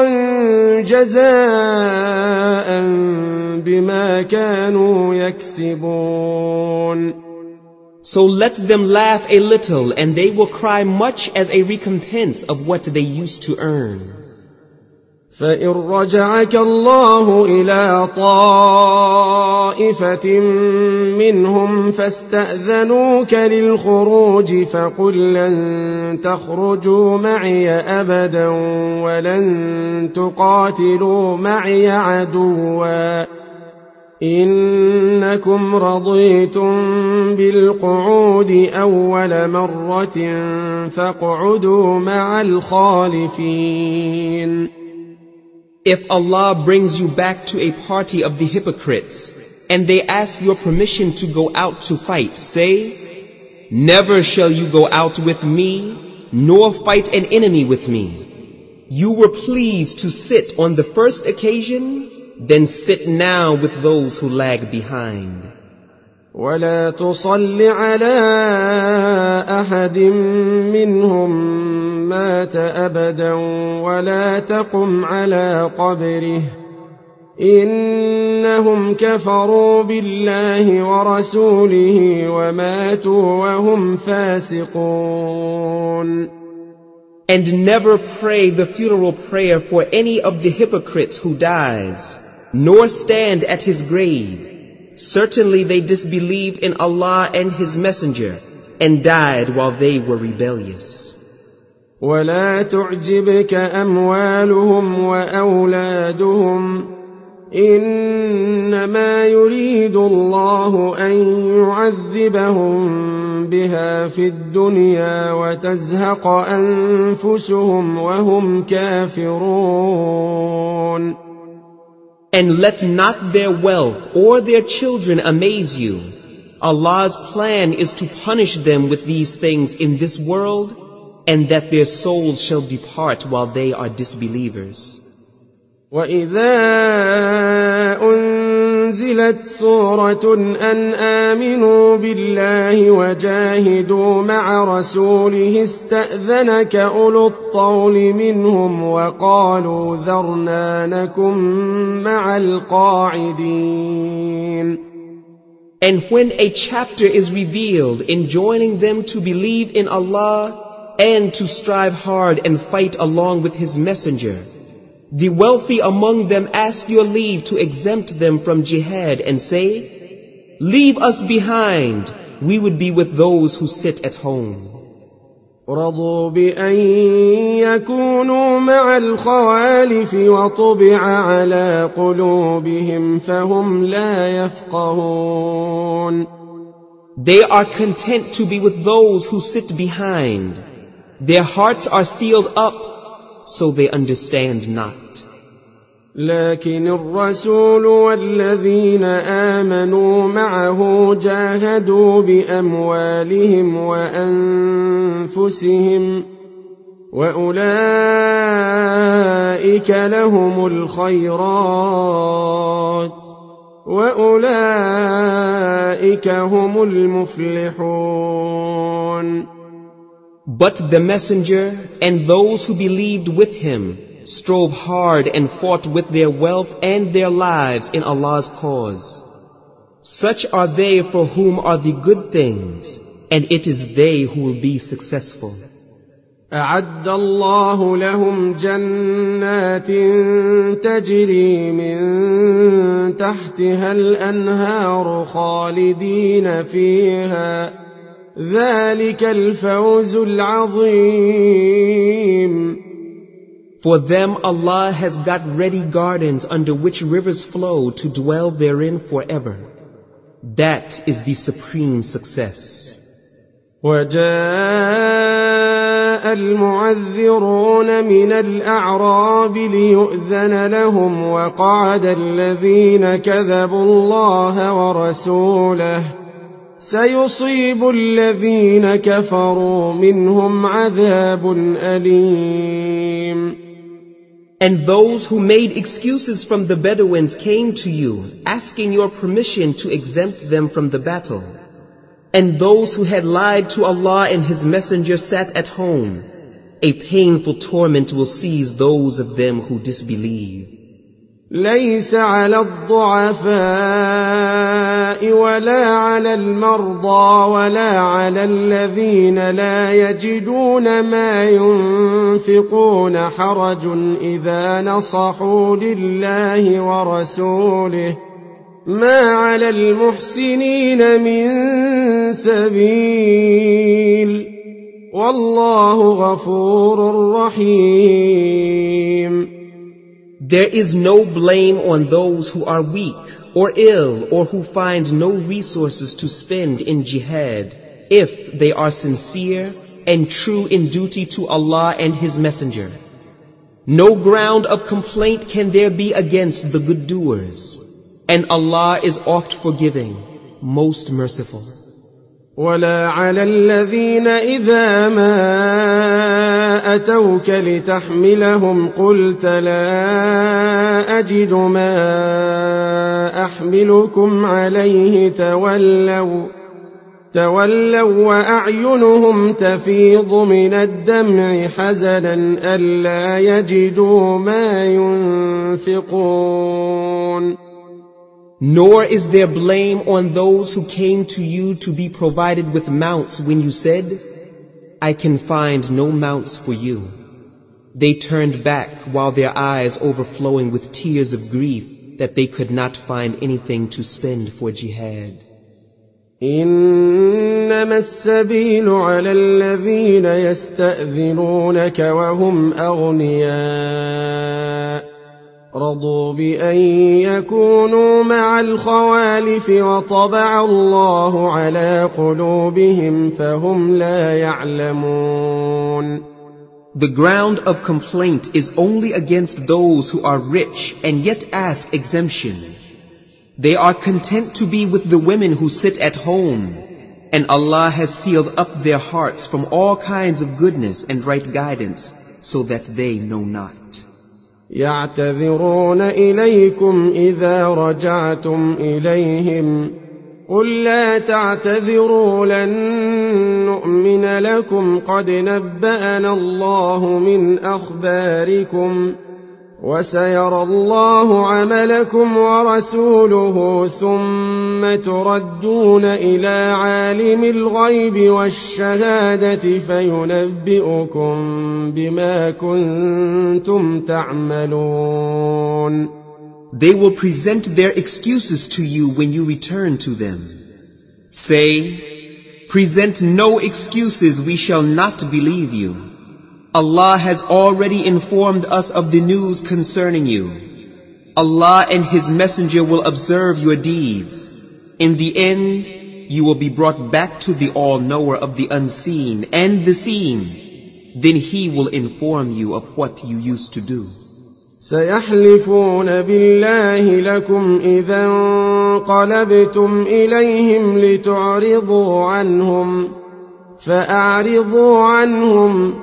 جزاء بما كانوا يكسبون. So let them laugh a little, and they will cry much as a recompense of what they used to earn. فإن رجعك الله إلى طائفة منهم فاستأذنوك للخروج فقل لن تخرجوا معي أبدا ولن تقاتلوا معي عدوا إنكم رضيتم بالقعود أول مرة فاقعدوا مع الخالفين. If Allah brings you back to a party of the hypocrites, and they ask your permission to go out to fight, say, never shall you go out with me, nor fight an enemy with me. You were pleased to sit on the first occasion, then sit now with those who lag behind. ولا تصل على أحد منهم مات أبدا ولا تقم على قبره إنهم كفروا بالله ورسوله وماتوا وهم فاسقون. And never pray the funeral prayer for any of the hypocrites who dies, nor stand at his grave. Certainly they disbelieved in Allah and His Messenger, and died while they were rebellious. ولا تعجبك أموالهم وأولادهم إنما يريد الله أن يعذبهم بها في الدنيا وتزهق أنفسهم وهم كافرون. And let not their wealth or their children amaze you. Allah's plan is to punish them with these things in this world, and that their souls shall depart while they are disbelievers. وَإِذَا أُنزِلَتْ سُورَةٌ أَنْ آمِنُوا بِاللَّهِ وَجَاهِدُوا مَعَ رَسُولِهِ اسْتَأْذَنَكَ أُولُو الطَّوْلِ مِنْهُمْ وَقَالُوا ذَرْنَا نَكُن مَّعَ الْقَاعِدِينَ. And when a chapter is revealed enjoining them to believe in Allah and to strive hard and fight along with His messenger, the wealthy among them ask your leave to exempt them from jihad and say, "Leave us behind, we would be with those who sit at home." رضوا بأن يكونوا مع الخوالف وطبع على قلوبهم فهم لا يفقهون. They are content to be with those who sit behind. Their hearts are sealed up, so they understand not. لكن الرسول والذين آمنوا معه جاهدوا بأموالهم وأنفسهم وأولئك لهم الخيرات وأولئك هم المفلحون. But the messenger and those who believed with him strove hard and fought with their wealth and their lives in Allah's cause. Such are they for whom are the good things, and it is they who will be successful. أعد الله لهم جنات تجري من تحتها الأنهار خالدين فيها ذلك الفوز العظيم. For them Allah has got ready gardens under which rivers flow to dwell therein forever. That is the supreme success. وجاء المعذرون من الأعراب ليؤذن لهم وقعد الذين كذبوا الله ورسوله سيصيب الذين كفروا منهم عذاب أليم. And those who made excuses from the Bedouins came to you, asking your permission to exempt them from the battle. And those who had lied to Allah and His Messenger sat at home. A painful torment will seize those of them who disbelieve. ليس على الضعفاء ولا على المرضى ولا على الذين لا يجدون ما ينفقون حرج إذا نصحوا لله ورسوله ما على المحسنين من سبيل والله غفور رحيم. There is no blame on those who are weak or ill or who find no resources to spend in jihad, if they are sincere and true in duty to Allah and His Messenger. No ground of complaint can there be against the good doers, and Allah is oft forgiving, most merciful. ولا على الذين إذا ما أتوك لتحملهم قلت لا أجد ما أحملكم عليه تولوا وأعينهم تفيض من الدمع حزنا ألا يجدوا ما ينفقون. Nor is there blame on those who came to you to be provided with mounts when you said, "I can find no mounts for you." They turned back while their eyes overflowing with tears of grief that they could not find anything to spend for jihad. إنما السبيل على الذين يستأذنونك وهم أغنياء رضوا بأن يكونوا مع الخوالف وطبع الله على قلوبهم فهم لا يعلمون. The ground of complaint is only against those who are rich and yet ask exemption. They are content to be with the women who sit at home, and Allah has sealed up their hearts from all kinds of goodness and right guidance, so that they know not. يعتذرون إليكم إذا رجعتم إليهم قل لا تعتذروا لن نؤمن لكم قد نبأنا الله من أخباركم وسيرى الله عملكم ورسوله ثم تردون إلى عالم الغيب والشهادة فينبئكم بما كنتم تعملون. They will present their excuses to you when you return to them. Say, present no excuses, we shall not believe you. Allah has already informed us of the news concerning you. Allah and His Messenger will observe your deeds. In the end, you will be brought back to the All-Knower of the unseen and the seen. Then He will inform you of what you used to do. سيحلفون بالله لكم إذا انقلبتم إليهم لتعرضوا عنهم فأعرضوا عنهم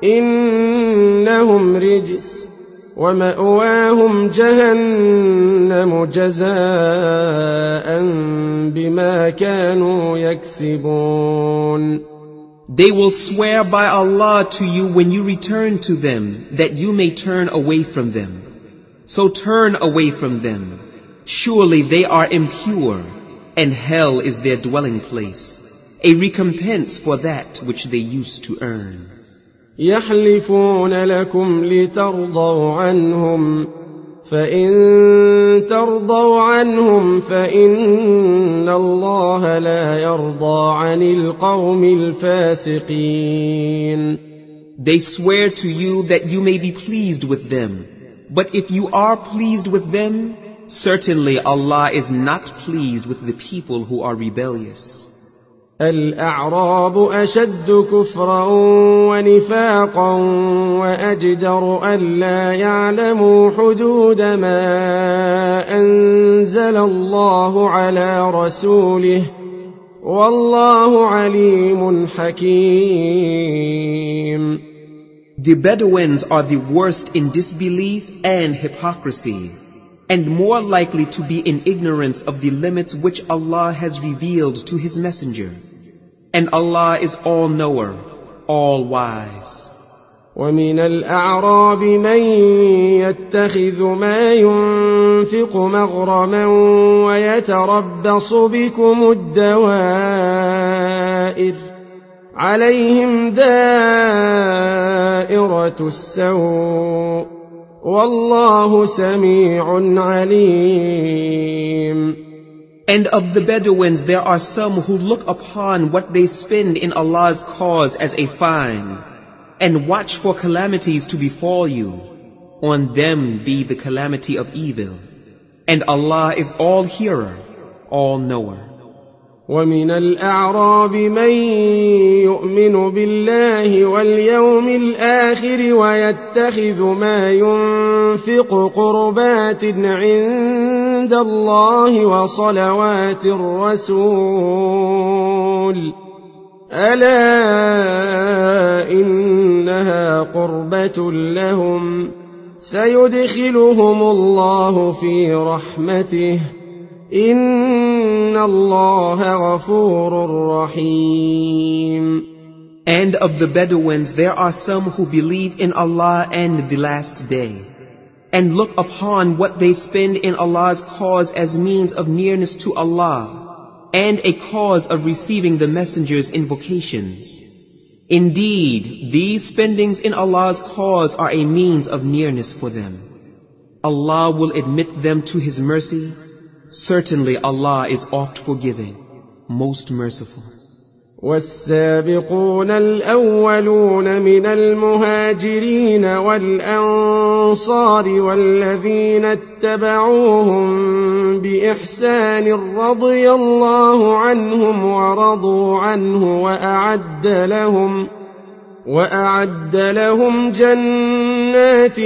إنهم رجس ومأواهم جهنم جزاء بما كانوا يكسبون. They will swear by Allah to you when you return to them that you may turn away from them. So turn away from them. Surely they are impure, and hell is their dwelling place, a recompense for that which they used to earn. يحلفون لكم لترضوا عنهم فإن ترضوا عنهم فإن الله لا يرضى عن القوم الفاسقين. They swear to you that you may be pleased with them. But if you are pleased with them, certainly Allah is not pleased with the people who are rebellious. الأعراب أشد كفرا ونفاقا وأجدر ألا يعلموا حدود ما أنزل الله على رسوله والله عليم حكيم. The Bedouins are the worst in disbelief and hypocrisy, and more likely to be in ignorance of the limits which Allah has revealed to His Messenger. And Allah is all-knower, all-wise. ومن الأعراب من يتخذ ما ينفق مغرما ويتربص بكم الدوائر عليهم دائرة السوء والله سميع عليم. And of the Bedouins there are some who look upon what they spend in Allah's cause as a fine, and watch for calamities to befall you. On them be the calamity of evil. And Allah is all-hearer, all-knower. ومن الأعراب من يؤمن بالله واليوم الآخر ويتخذ ما ينفق قربات عند الله وصلوات الرسول ألا إنها قربة لهم سيدخلهم الله في رحمته إن الله غفور رحيم. And of the Bedouins there are some who believe in Allah and the last day, and look upon what they spend in Allah's cause as means of nearness to Allah, and a cause of receiving the messenger's invocations. Indeed, these spendings in Allah's cause are a means of nearness for them. Allah will admit them to His mercy. Certainly Allah is oft forgiving, most merciful. والسابقون الأولون من المهاجرين والأنصار والذين اتبعوهم بإحسان رضي الله عنهم ورضوا عنه وأعد لهم جنات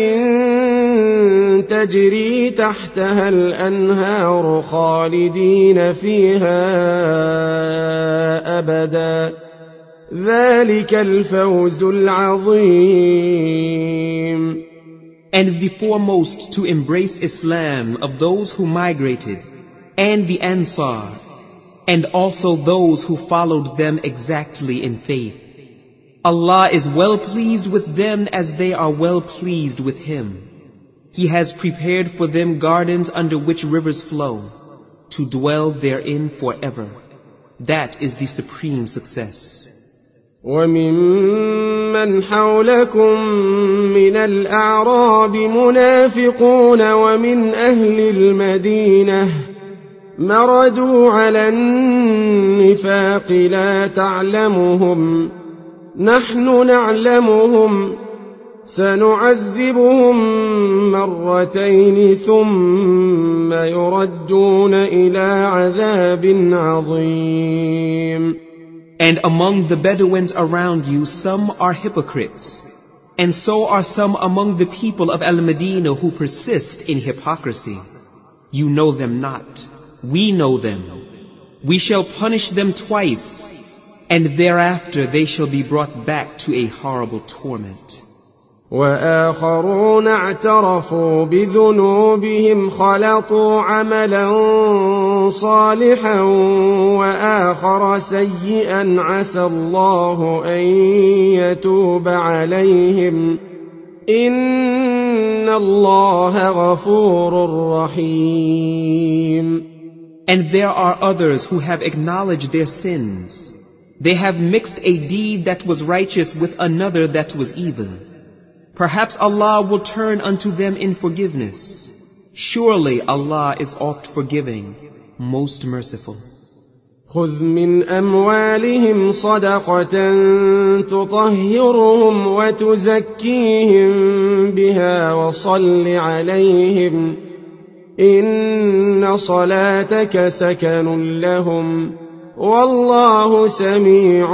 تجري تحتها الأنهار خالدين فيها أبدا ذلك الفوز العظيم. And the foremost to embrace Islam of those who migrated, and the Ansar, and also those who followed them exactly in faith. Allah is well pleased with them as they are well pleased with Him. He has prepared for them gardens under which rivers flow, to dwell therein forever. That is the supreme success. وممن حولكم من الأعراب منافقون ومن أهل المدينة مردوا على النفاق لا تعلمهم نحن نعلمهم سنعذبهم مرتين ثم يردون إلى عذاب عظيم. And among the Bedouins around you some are hypocrites, and so are some among the people of Al-Madinah who persist in hypocrisy. You know them not, we know them. We shall punish them twice, and thereafter they shall be brought back to a horrible torment. وآخرون اعترفوا بذنوبهم خلطوا عملا صالحا وآخر سيئا عسى الله أن يتوب عليهم إن الله غفور رحيم. And there are others who have acknowledged their sins. They have mixed a deed that was righteous with another that was evil. Perhaps Allah will turn unto them in forgiveness. Surely Allah is oft forgiving, most merciful. خذ من أموالهم صدقة تطهرهم وتزكيهم بها وصل عليهم إن صلاتك سكن لهم والله سميع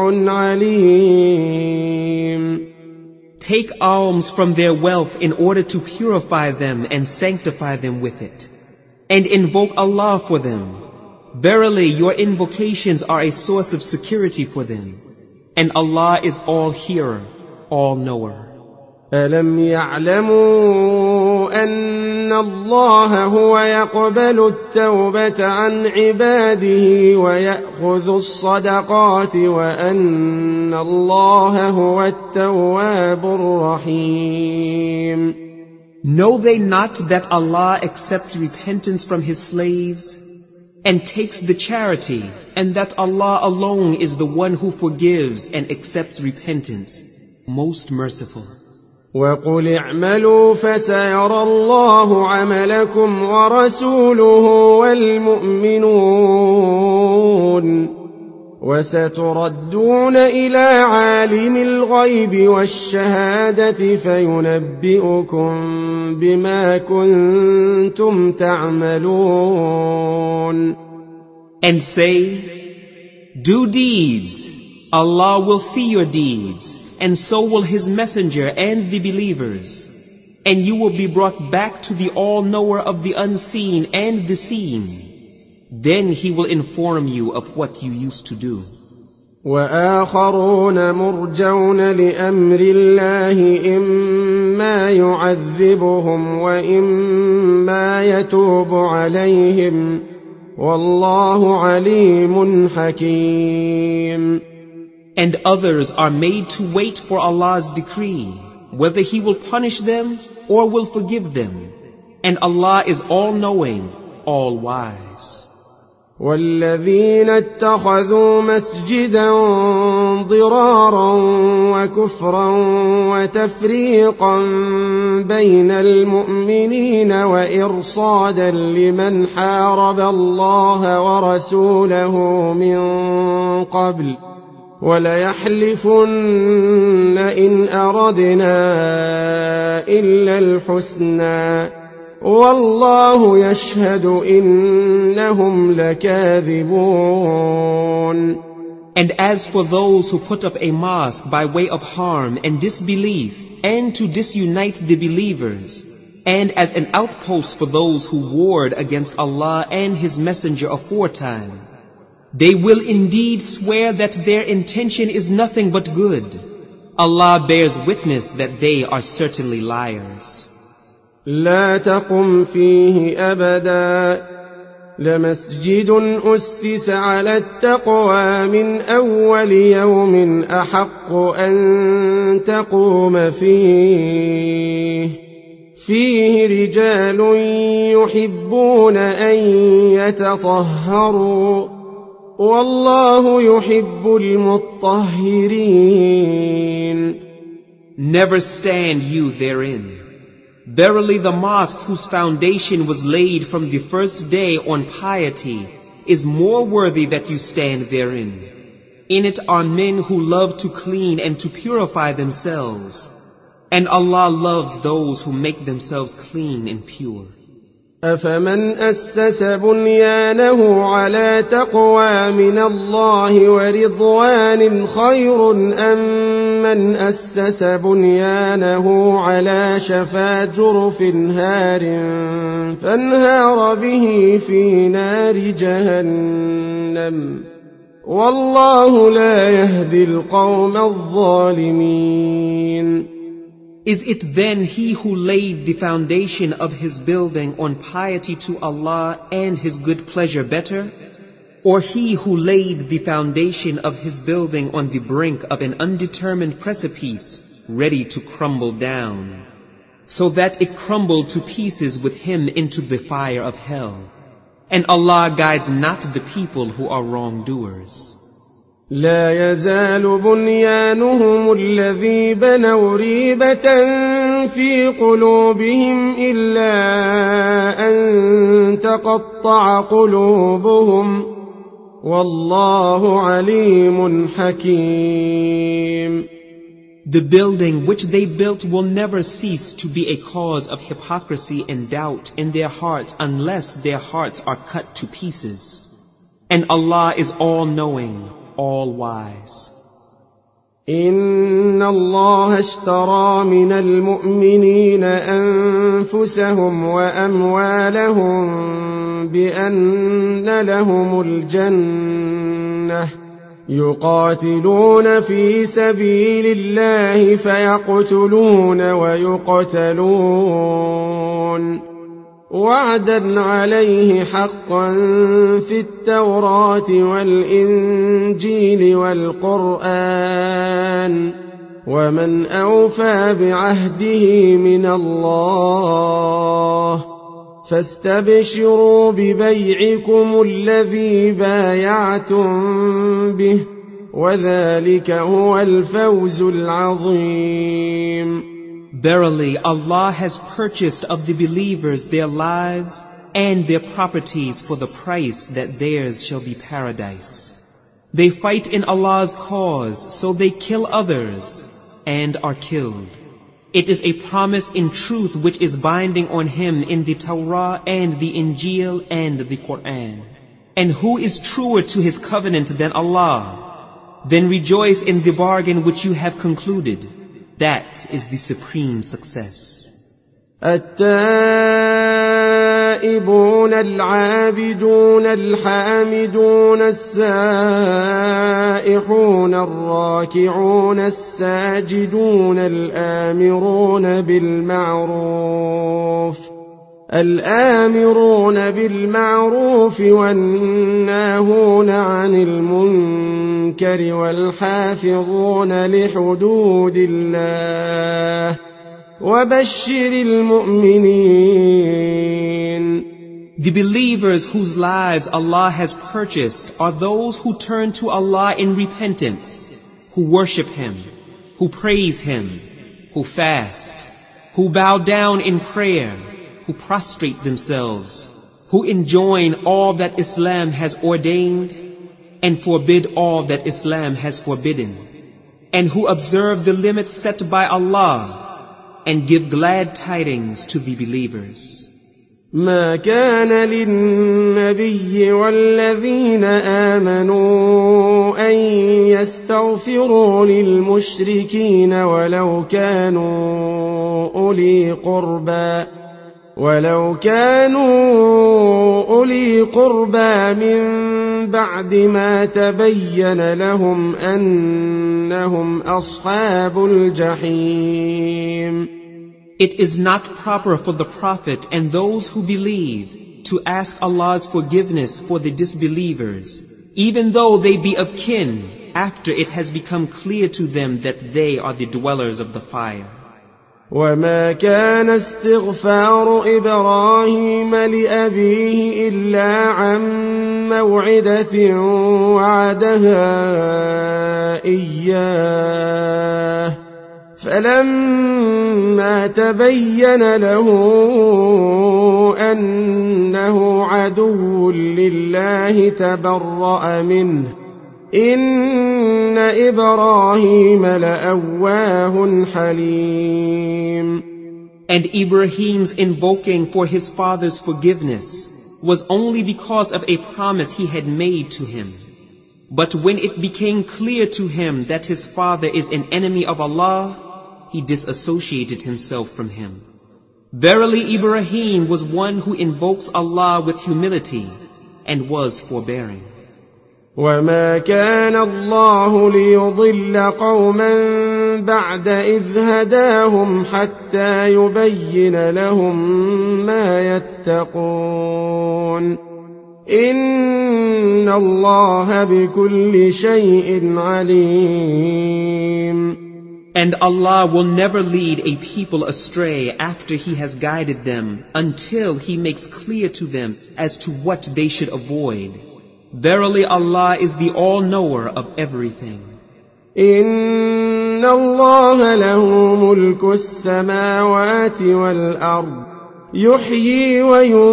عليم. Take alms from their wealth in order to purify them and sanctify them with it. And invoke Allah for them. Verily, your invocations are a source of security for them. And Allah is all hearer, all knower. ألم يعلموا أن الله هو يقبل التوبة عن عباده ويأخذ الصدقات وأن الله هو التواب الرحيم. Know they not that Allah accepts repentance from His slaves and takes the charity, and that Allah alone is the one who forgives and accepts repentance, most merciful. وقل اعملوا فسيرى الله عملكم ورسوله والمؤمنون وستردون إلى عالم الغيب والشهادة فينبئكم بما كنتم تعملون. And say, do deeds, Allah will see your deeds, and so will His messenger and the believers, and you will be brought back to the all-knower of the unseen and the seen. Then He will inform you of what you used to do. وآخرون مرجون لأمر الله إما يعذبهم وإما يتوب عليهم والله عليم حكيم. And others are made to wait for Allah's decree, whether He will punish them or will forgive them. And Allah is all-knowing, all-wise. والذين اتخذوا مسجدا ضرارا وكفرا وتفريقا بين المؤمنين وإرصادا لمن حارب الله ورسوله من قبل وليحلفن إن أردنا إلا الحسنى والله يشهد إنهم لكاذبون. And as for those who put up a mosque by way of harm and disbelief, and to disunite the believers, and as an outpost for those who warred against Allah and His Messenger aforetime, they will indeed swear that their intention is nothing but good. Allah bears witness that they are certainly liars. لا تقم فيه أبدا لمسجد أسس على التقوى من أول يوم أحق أن تقوم فيه رجال يحبون أن يتطهروا والله يحب المطهرين. Never stand you therein. Verily the mosque whose foundation was laid from the first day on piety is more worthy that you stand therein. In it are men who love to clean and to purify themselves, and Allah loves those who make themselves clean and pure. أفمن أسس بنيانه على تقوى من الله ورضوان خير أم من أسس بنيانه على شفا جرف هار فانهار به في نار جهنم والله لا يهدي القوم الظالمين. Is it then he who laid the foundation of his building on piety to Allah and His good pleasure better? Or he who laid the foundation of his building on the brink of an undetermined precipice, ready to crumble down, so that it crumbled to pieces with him into the fire of hell? And Allah guides not the people who are wrongdoers. لا يزال بنيانهم الذي بنوا ريبة في قلوبهم إلا أن تقطع قلوبهم والله عليم حكيم. The building which they built will never cease to be a cause of hypocrisy and doubt in their hearts unless their hearts are cut to pieces. And Allah is all-knowing, all-wise. إن الله اشترى من المؤمنين أنفسهم وأموالهم بأن لهم الجنة يقاتلون في سبيل الله فيقتلون ويقتلون وعدا عليه حقا في التوراة والإنجيل والقرآن ومن أوفى بعهده من الله فاستبشروا ببيعكم الذي بايعتم به وذلك هو الفوز العظيم. Verily, Allah has purchased of the believers their lives and their properties for the price that theirs shall be paradise. They fight in Allah's cause, so they kill others and are killed. It is a promise in truth which is binding on him in the Torah and the Injil and the Quran. And who is truer to his covenant than Allah? Then rejoice in the bargain which you have concluded. That is the supreme success. التائبون العابدون الحامدون السائحون الراكعون الساجدون الآمرون بالمعروف والناهون عن المنكر والحافظون لحدود الله وبشر المؤمنين. The believers whose lives Allah has purchased are those who turn to Allah in repentance, who worship Him, who praise Him, who fast, who bow down in prayer, who prostrate themselves, who enjoin all that Islam has ordained and forbid all that Islam has forbidden, and who observe the limits set by Allah and give glad tidings to the believers. ما كان للنبي والذين آمنوا أن يستغفروا للمشركين ولو كانوا أولي قربى من بعد ما تبين لهم أنهم أصحاب الجحيم. It is not proper for the Prophet and those who believe to ask Allah's forgiveness for the disbelievers, even though they be of kin, after it has become clear to them that they are the dwellers of the fire. وما كان استغفار إبراهيم لأبيه إلا عن موعدة وعدها إياه فلما تبين له أنه عدو لله تبرأ منه إن إبراهيم لأواه حليم. And Ibrahim's invoking for his father's forgiveness was only because of a promise he had made to him. But when it became clear to him that his father is an enemy of Allah, he disassociated himself from him. Verily Ibrahim was one who invokes Allah with humility and was forbearing. وما كان الله ليضل قوما بعد إذ هداهم حتى يبين لهم ما يتقون إن الله بكل شيء عليم. And Allah will never lead a people astray after He has guided them until He makes clear to them as to what they should avoid. Verily Allah is the all-knower of everything. إن الله له ملك السماوات والأرض يحيي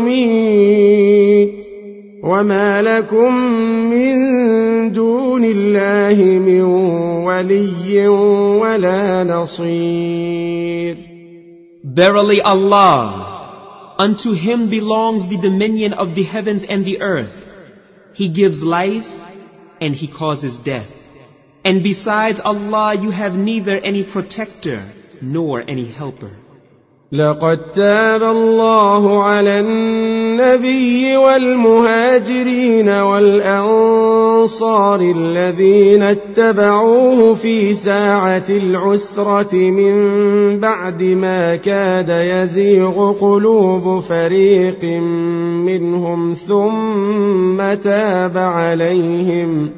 ويميت وما لكم من دون الله من ولي ولا نصير. Verily Allah, unto Him belongs the dominion of the heavens and the earth. He gives life and He causes death. And besides Allah you have neither any protector nor any helper. لقد تاب الله على النبي والمهاجرين والأنصار الذين اتبعوه في ساعة العسرة من بعد ما كاد يزيغ قلوب فريق منهم ثم تاب عليهم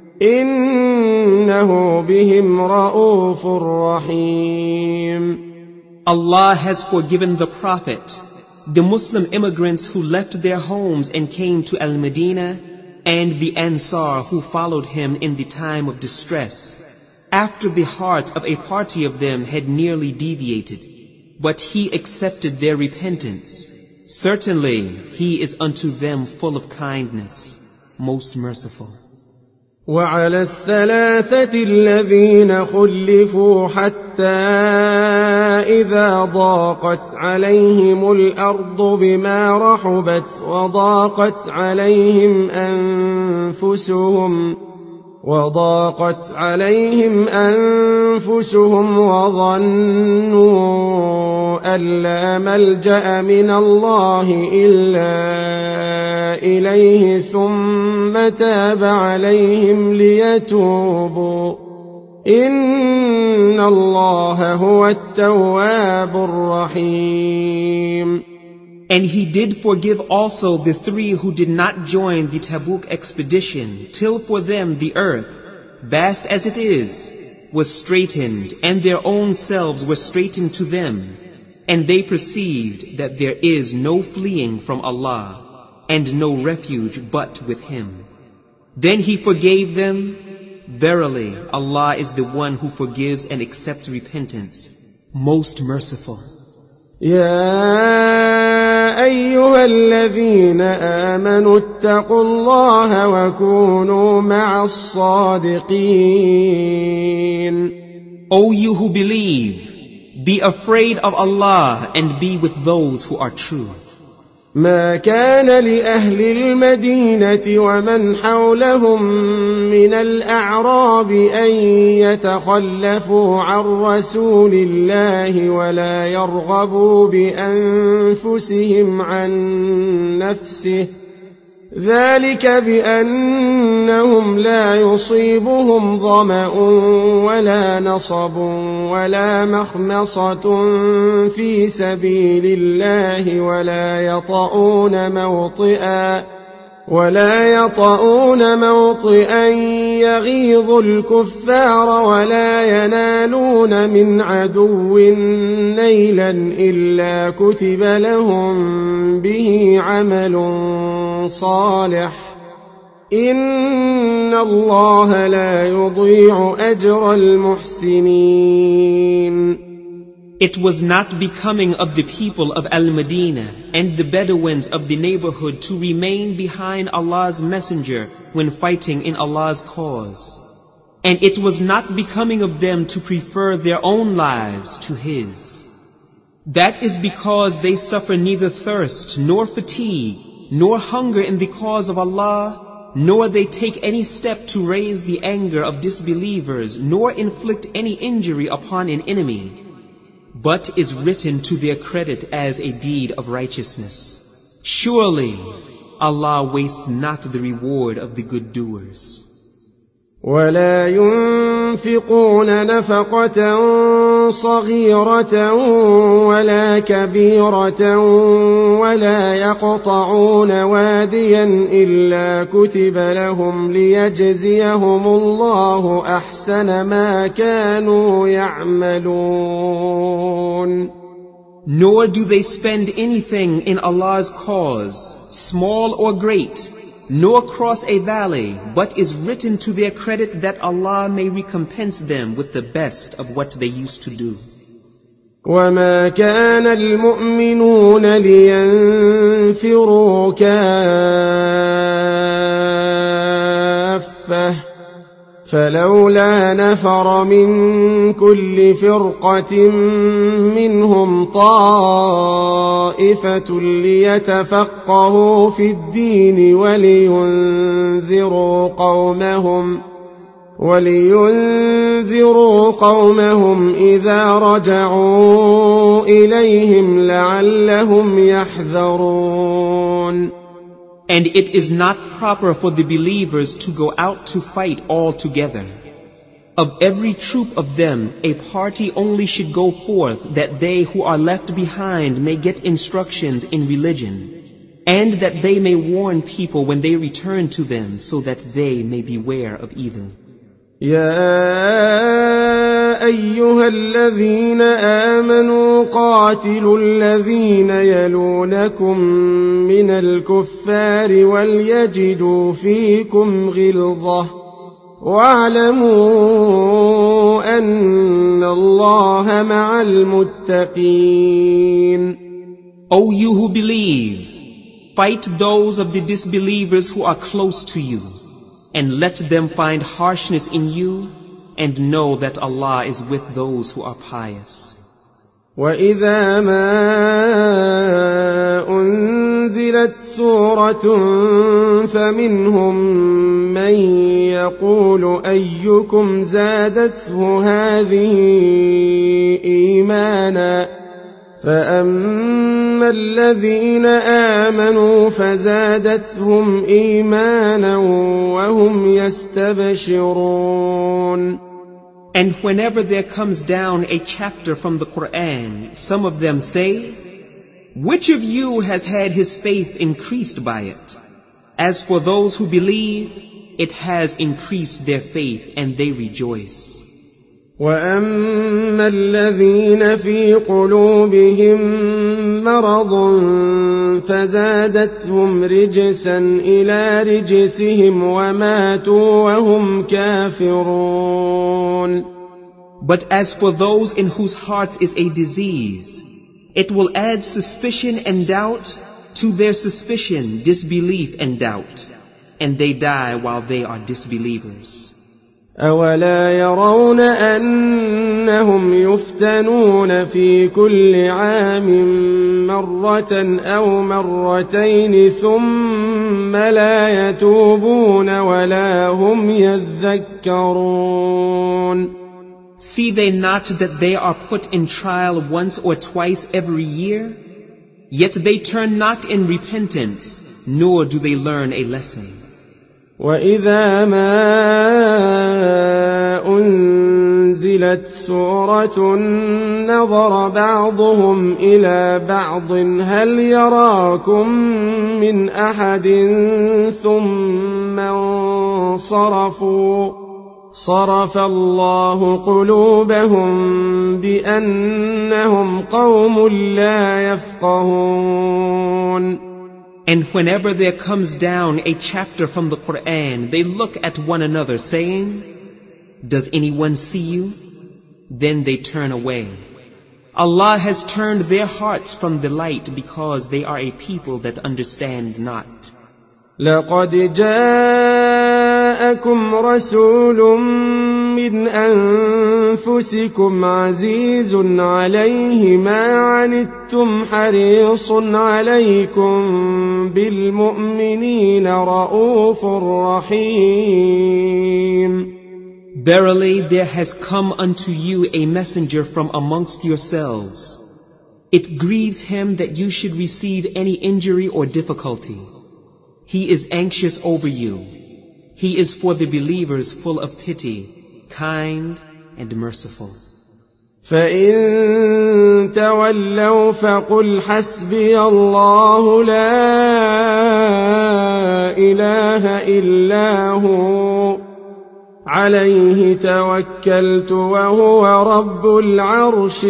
إنه بهم رؤوف رحيم. Allah has forgiven the Prophet, the Muslim immigrants who left their homes and came to Al-Medina, and the Ansar who followed him in the time of distress, after the hearts of a party of them had nearly deviated. But He accepted their repentance. Certainly, He is unto them full of kindness, most merciful. وعلى الثلاثة الذين خلفوا حتى إذا ضاقت عليهم الأرض بما رحبت وضاقت عليهم أنفسهم وظنوا أن لا ملجأ من الله إلا إليه ثم تاب عليهم ليتوبوا إن الله هو التواب الرحيم. And He did forgive also the three who did not join the Tabuk expedition, till for them the earth, vast as it is, was straightened, and their own selves were straightened to them, and they perceived that there is no fleeing from Allah, and no refuge but with Him. Then He forgave them. Verily, Allah is the one who forgives and accepts repentance, most merciful. يا أيها الذين آمنوا اتقوا الله وكونوا مع الصادقين. O you who believe, be afraid of Allah and be with those who are true. ما كان لأهل المدينة ومن حولهم من الأعراب أن يتخلفوا عن رسول الله ولا يرغبوا بأنفسهم عن نفسه ذلك بأنهم لا يصيبهم ظمأ ولا نصب ولا مخمصة في سبيل الله ولا يطؤون موطئا يغيظ الكفار ولا ينالون من عدو نيلا إلا كتب لهم به عمل صالح إن الله لا يضيع أجر المحسنين. It was not becoming of the people of Al-Madinah and the Bedouins of the neighborhood to remain behind Allah's messenger when fighting in Allah's cause. And it was not becoming of them to prefer their own lives to His. That is because they suffer neither thirst nor fatigue nor hunger in the cause of Allah, nor they take any step to raise the anger of disbelievers, nor inflict any injury upon an enemy, but is written to their credit as a deed of righteousness. Surely Allah wastes not the reward of the good doers. ولا ينفقون نفقة صغيرة ولا كبيرة ولا يقطعون واديا إلا كتب لهم ليجزيهم الله أحسن ما كانوا يعملون. Nor do they spend anything in Allah's cause, small or great, nor cross a valley, but is written to their credit that Allah may recompense them with the best of what they used to do. وما كان المؤمنون لينفروا كافة فلولا نفر من كل فرقة منهم طائفة ليتفقهوا في الدين ولينذروا قومهم إذا رجعوا إليهم لعلهم يحذرون. And it is not proper for the believers to go out to fight all together. Of every troop of them, a party only should go forth that they who are left behind may get instructions in religion, and that they may warn people when they return to them so that they may beware of evil. يا أيها الذين آمنوا قاتلوا الذين يلونكم من الكفار وليجدوا فيكم غلظة واعلموا أن الله مع المتقين. O you who believe, fight those of the disbelievers who are close to you, and let them find harshness in you, and know that Allah is with those who are pious. وَإِذَا مَا أُنزِلَتْ سُورَةٌ فَمِنْهُمْ مَنْ يَقُولُ أَيُّكُمْ زَادَتْهُ هَذِهِ إِيمَانًا فَأَمَّا الَّذِينَ آمَنُوا فَزَادَتْهُمْ إِيمَانًا وَهُمْ يَسْتَبْشِرُونَ. And whenever there comes down a chapter from the Quran, some of them say, which of you has had his faith increased by it? As for those who believe, it has increased their faith and they rejoice. وَأَمَّا الَّذِينَ فِي قُلُوبِهِم مَّرَضٌ فَزَادَتْهُمْ رِجْسًا إِلَى رِجْسِهِمْ وَمَاتُوا وَهُمْ كَافِرُونَ. But as for those in whose hearts is a disease, it will add suspicion and doubt to their suspicion, disbelief and doubt, and they die while they are disbelievers. أولا يرون أنهم يفتنون في كل عام مرة أو مرتين ثم لا يتوبون ولا هم يذكرون. See they not that they are put in trial once or twice every year? Yet they turn not in repentance, nor do they learn a lesson. وإذا ما أنزلت سورة نظر بعضهم إلى بعض هل يراكم من أحد ثم انصرفوا صرف الله قلوبهم بأنهم قوم لا يفقهون. And whenever there comes down a chapter from the Quran, they look at one another saying, "Does anyone see you?" Then they turn away. Allah has turned their hearts from the light because they are a people that understand not. لقد جاءكم رسول من أنفسكم عزيز عليه ما عنتم حريص عليكم بالمؤمنين رؤوف رحيم. Verily there has come unto you a messenger from amongst yourselves. It grieves him that you should receive any injury or difficulty. He is anxious over you. He is for the believers full of pity, kind and merciful. فإن تولوا فقل حسبي الله لا إله إلا هو عليه توكلت وهو رب العرش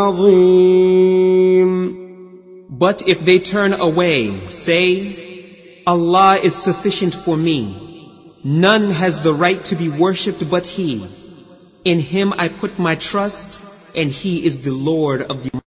العظيم. But if they turn away, say, Allah is sufficient for me. None has the right to be worshipped but He. In Him I put my trust, and He is the Lord of the